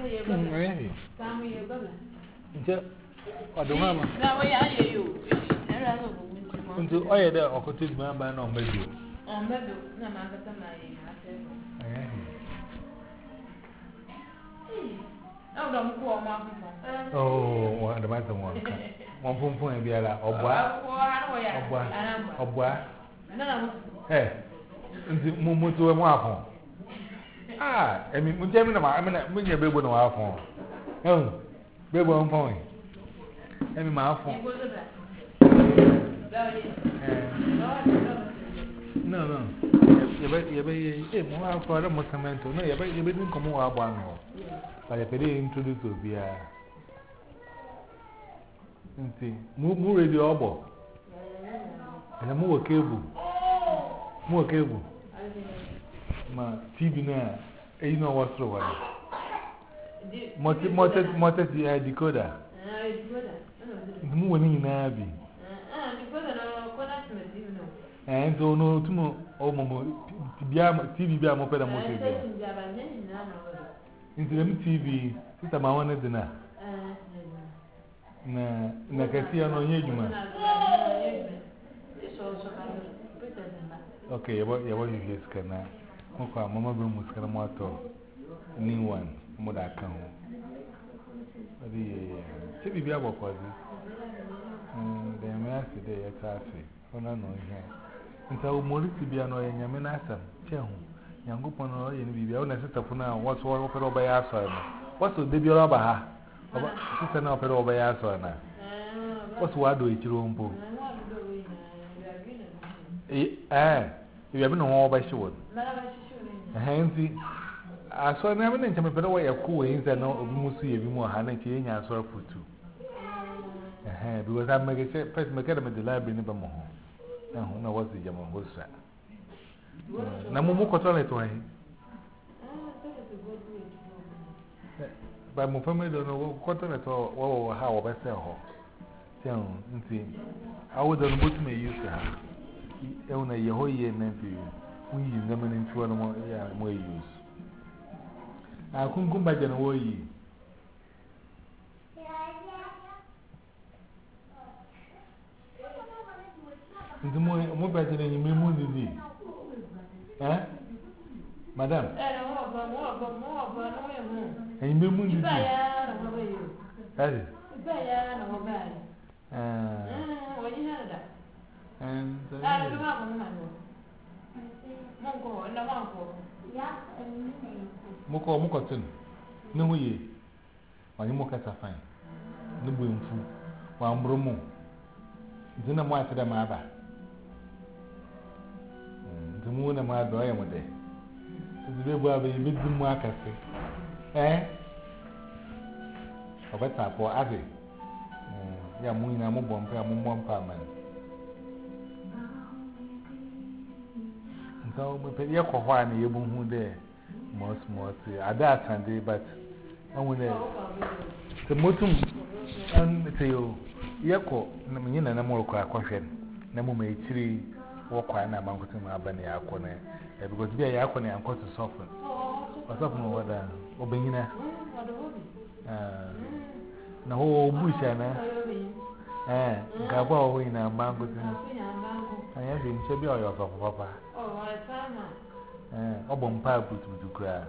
I don't know. Now, where are you? Into oil there, or could my man on Medu? On Medu, no matter the money. Oh, one of the matter one. One point be a la, or bois, or bois. Eh, Mumu to a waffle. Ah, I mean, Mujamina, I mean, when you're baby no waffle. Oh, baby one point. I mean, my phone. No, no. You be more for a Mosamento. No, you be doing come over one. But I pay introduce to be a. Move radio obo. And a more cable. More cable. My T V now. You know what's the one. Motor decoder. Move in Abbey. And so, no, tomorrow, oh, T V be a moped and motor. Into them T V, Sister Mawana dinner. Na, na, Cassia no Yajuma. Okay, what you just can now. Moka, Mamma Broom was going to motor. New one, Moda account. The T V be a work was it? The American day at Tassie. Oh, no, no, here. And so, Morisi be annoying Yaminasam, Chehu. Young Gupon or any be the owner sister for now. What's all over by our son? What's the baby over her? Sister now, pero by our son. What's what do it, your own book? Eh, you have been all by sure. Handy, I saw never named him a way of cool and no Musi, if you more honey, and I saw for two. Eh, because I make a first make them at the library in Bamo. No, what's the Yaman was that? Namumu Cotton to him. But my family don't know cotton at all, or how I sell her. See, I would have put me used to her. Only a whole year nephew. We use them into one more use. I couldn't come back and away. It's more better than you may move the eh? Madam? And you may move the that is. And Moko Mokoton, no way. When you mock at a fine, no boom food, one bromo. Dinner more to the mother. The moon and my boy, one day. The baby will be big market. Eh? Or better for Abby. Ya moon and mobile and one parman. So, we pay your coin, you won't there. Most more at that Sunday, but I will the motum and say, Yako, Namina, and more question. Nemo may tree walk on a mountain abany akone because be a yakone and quite to soften. Or soften what a obina. Na ho bush eh gabo we na mango I have been shabby or your papa. Oh, I found Eh obon pa put to cry.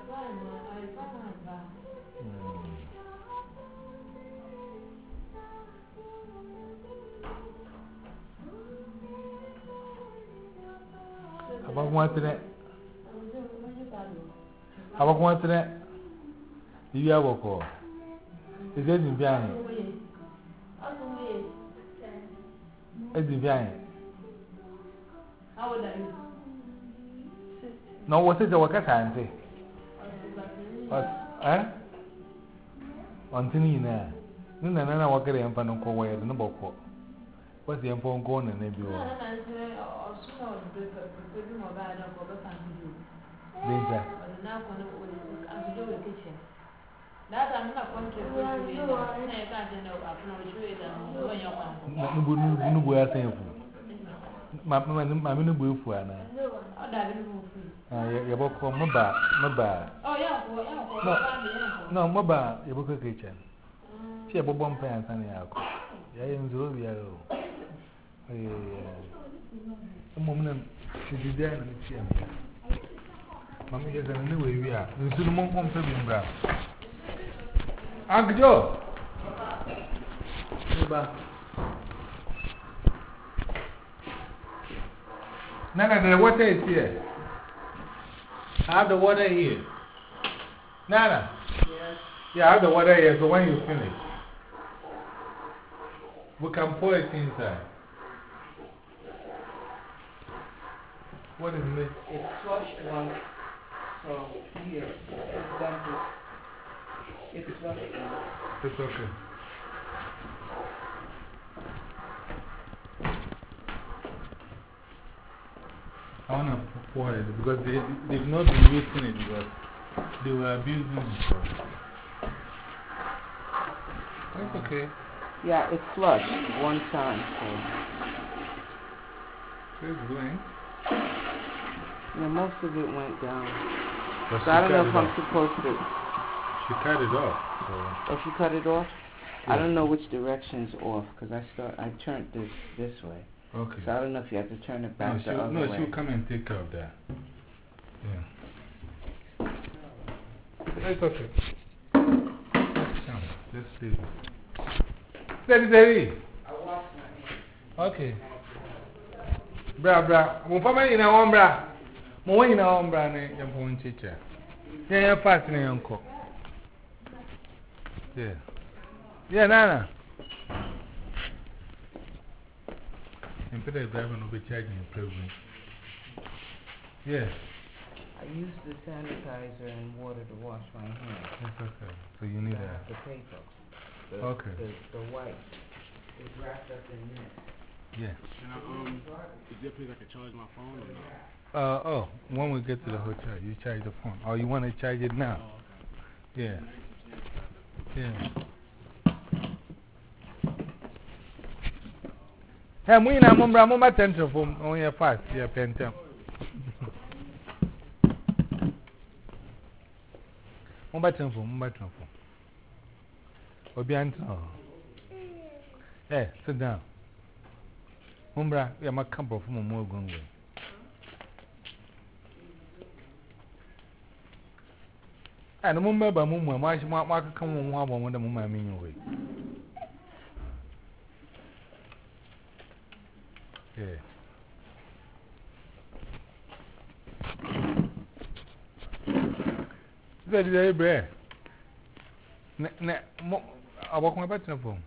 About one today. About one today. You have a call. Is it in behind? It's in behind. How old are you? No, what is the worker time? Eh? On Tinina. No, no, no, what can I find on call the number four? What's the phone call and maybe all? Linda. That I'm not going to go to you. I can't know. I'm No, no, no, no, Mamma, I'm in a booth for Anna. You walk home, Maba, Maba. Oh, yeah, no, Maba, you book a kitchen. She have a bomb pants and the alcohol. I am Zobia. A moment, she did there and she am. Mamma is a new way we are. You see the monk home to be brown. Uncle Joe. Nana, the water is here. I have the water here. Nana? Yes. Yeah, I have the water here, so when you finish, we can pour it inside. What is it? It's flushed once, so here, it's done to, it's flushed once. It's okay. I want to pour it because they, they've not been using it because they were abusing it. It's okay. Yeah, it's flushed one time, so. It's going. Yeah, most of it went down. But So I don't know cut if it I'm off. supposed to. She cut it off. So. Oh, she cut it off? Yeah. I don't know which direction's off because I start. I turned this this way. Okay. So I don't know if you have to turn it back No, the she'll, other no, way. she'll come and take care of that. Yeah. It's okay. Come, just leave it. Steady, steady. I washed my hands. Okay. Bra, bra. Mo fama ina on bra. Mo wa ina on bra ne yampo nchicha. Yeah, yeah, fast ne yanko. Yeah. Yeah, Nana. And Peter driver will be charging you probably. Yeah. I used the sanitizer and water to wash my hands. That's okay. So you need the, a. the paper. The, Okay. The, the white. It's wrapped up in this. Yeah. Can I, um, is there a place I can charge my phone or not? Uh, oh, when we get to the hotel, you charge the phone. Or you want to charge it now? Oh, okay. Yeah. Yeah. Hey, we na mumbra mumba tento from on your fast, your pentem. Mumba tempo, mumba tempo. Obianto. Hey, sit down. Mumbra, we are my camp from a more gunway. And the mumba by mumma, my market come on one when the mumma mean away. Yeah. That is a bread. I walk my button phone.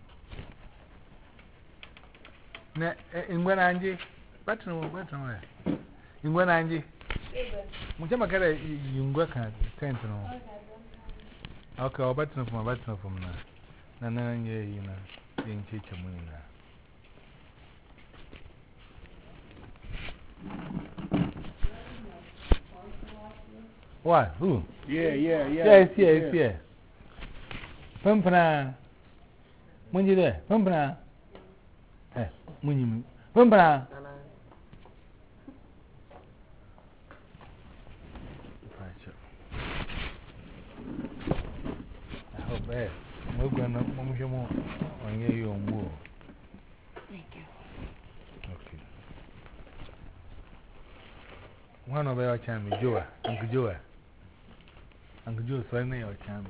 In when Angie, button, button, in when Angie, Mujama get a young work at ten to know. Okay, I'll button from my button from now. Nana, you know, being teacher money now. What? Who? Yeah, yeah, yeah. Yes, yes, yes. Pumpana. When you there? Pumpana. Eh, when you Remember? I hope that we're going to move you more on your move. Thank you. Okay. One of our channel, Joa, Uncle Joa. Uncle Joe, so I know your channel.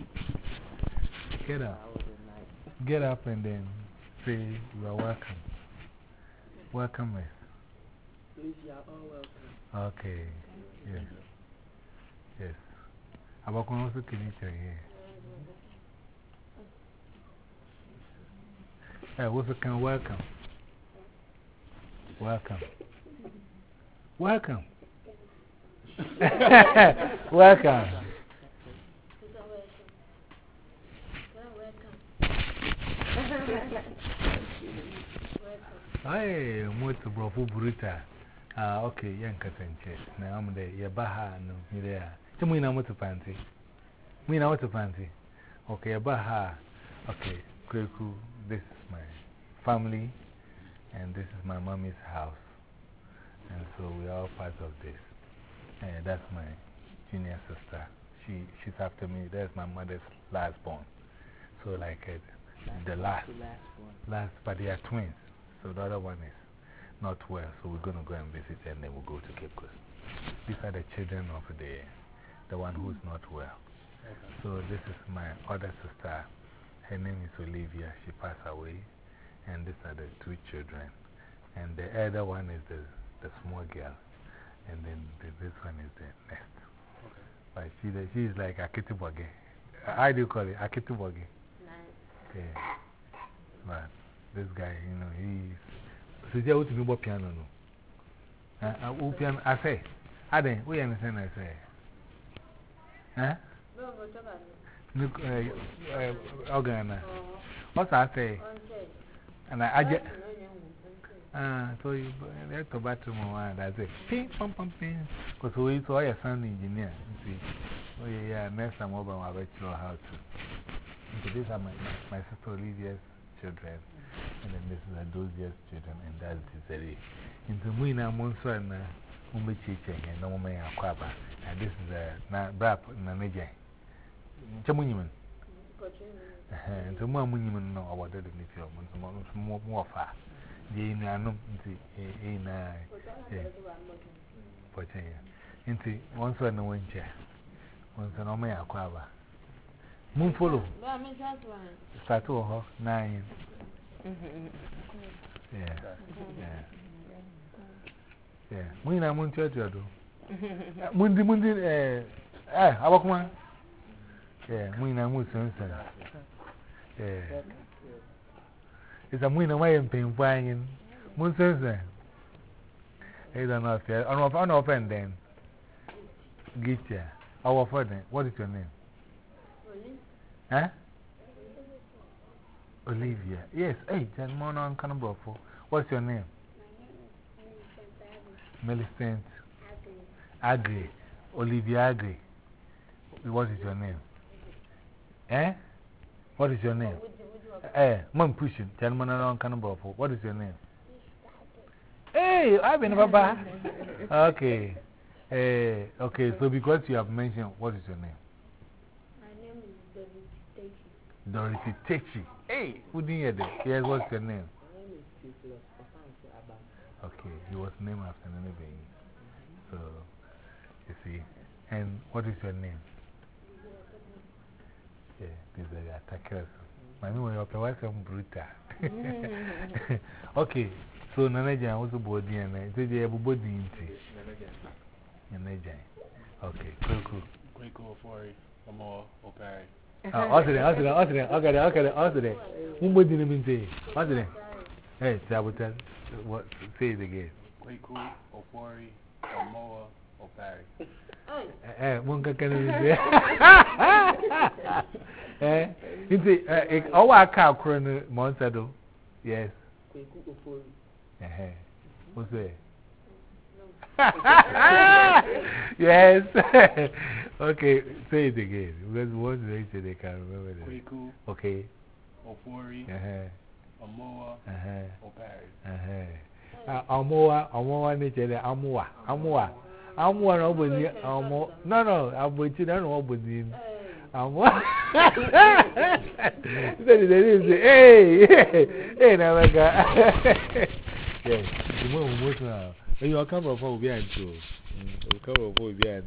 Get up. Get up and then say you are welcome. Welcome, miss. Please, you are all welcome. Okay. Yes. Yes. I'm going to also can here. Hey, also can welcome. Welcome. Welcome. Welcome. Hey, muito bravo bruta. Ah, okay, young catanche. Now I'm there. Yeah, baha, no, you're there. Tell me now what to fancy. Me now what to fancy. Okay, baha. Okay, Kweku, this is my family, and this is my mommy's house. And so we are all part of this. And that's my junior sister. She, she's after me. That's my mother's last born. So, like uh, the last, last, but they are twins. So, the other one is not well. So, we're going to go and visit and then we'll go to Cape Coast. These are the children of the, the one who's not well. So, this is my other sister. Her name is Olivia. She passed away. And these are the two children. And the other one is the, the small girl. And then the, this one is the next. Okay. But she, the, she is like Akitiboge. How do you call it? Akitiboge. Nice. Yeah. But this guy, you know, he's. So, you have to be piano. No? Uh, uh, piano. I say, I didn't. We understand. I say. Huh? Look, uh, uh, organ. What's I say? And I, I just. Ah, so you have to battle more. That's it. Ping, pum, pum, ping. Because we saw a sound engineer. You see, oh, yeah, next time over, I'll bet you how to. So these are my, my sister Olivia's children. And then this is Adosia's children. And that's Desiree. Into Muina Monso and Umbechiche and no man Aquaba. And this is a Brap Nanaja. Chamuniman. And so more Muniman know about the dignity of more far. Ye na no nti e na eh poche ya nti wonso na wonche wonso na o me akwa ba mun follow ba me just one start to ho nine yeah yeah yeah mun na mun church do mun di mun di eh eh abakuma yeah mun na mun sonsa yeah. It's a winner way in pain flying. Moon says that. I don't know if you're unoffended then. Get ya. Our father, what is your name? Huh? Olivia. Yes, hey, Jan Mona and Canabofo. What's your name? Millicent Agri. Olivia Agri. What is your name? Eh? What is your name? Eh, mom pushing. Tell me around Cannibal. What is your name? Hey, I've been Baba. Okay. Eh, okay, so because you have mentioned, what is your name? My name is Dorothy Techi. Dorothy Techi. Hey, who didn't hear that? Yes, what's your name? My name is Theophilus Ofansi Abba. Okay, he was named after Nene Bayi. So, you see. And what is your name? Yeah, these are the attackers. My name is Opewasem Bruta. Okay, so Nanajan was a body and I said you have a body in tea. Nanajan. Okay, cool, cool. Kweku, Ofori, Omoa, Opari. Oh, what's it? What's it? What's it? Okay, okay, what's it? Who would you mean say? What's it? Hey, Sabotage, what? Say it again. Kweku, Ofori, Omoa, Opari. Eh, one can say. Eh, you see, eh, our cow crown Monsado. Yes. Kweku Ofori. Eh, what's it? Yes. Okay, say it again. Because once they say they can't remember that. Kweku, Okay. Ofori, Uh huh. Omoa, Uh huh. Opari. Uh huh. Amoa, Amoa, nature, Amoa, Amoa. Amoa, nobody, Amo. No, no, I'm waiting on nobody. Amoa. That is it. Hey, hey, now, yes, the moment now. You are coming from behind too. You come from behind.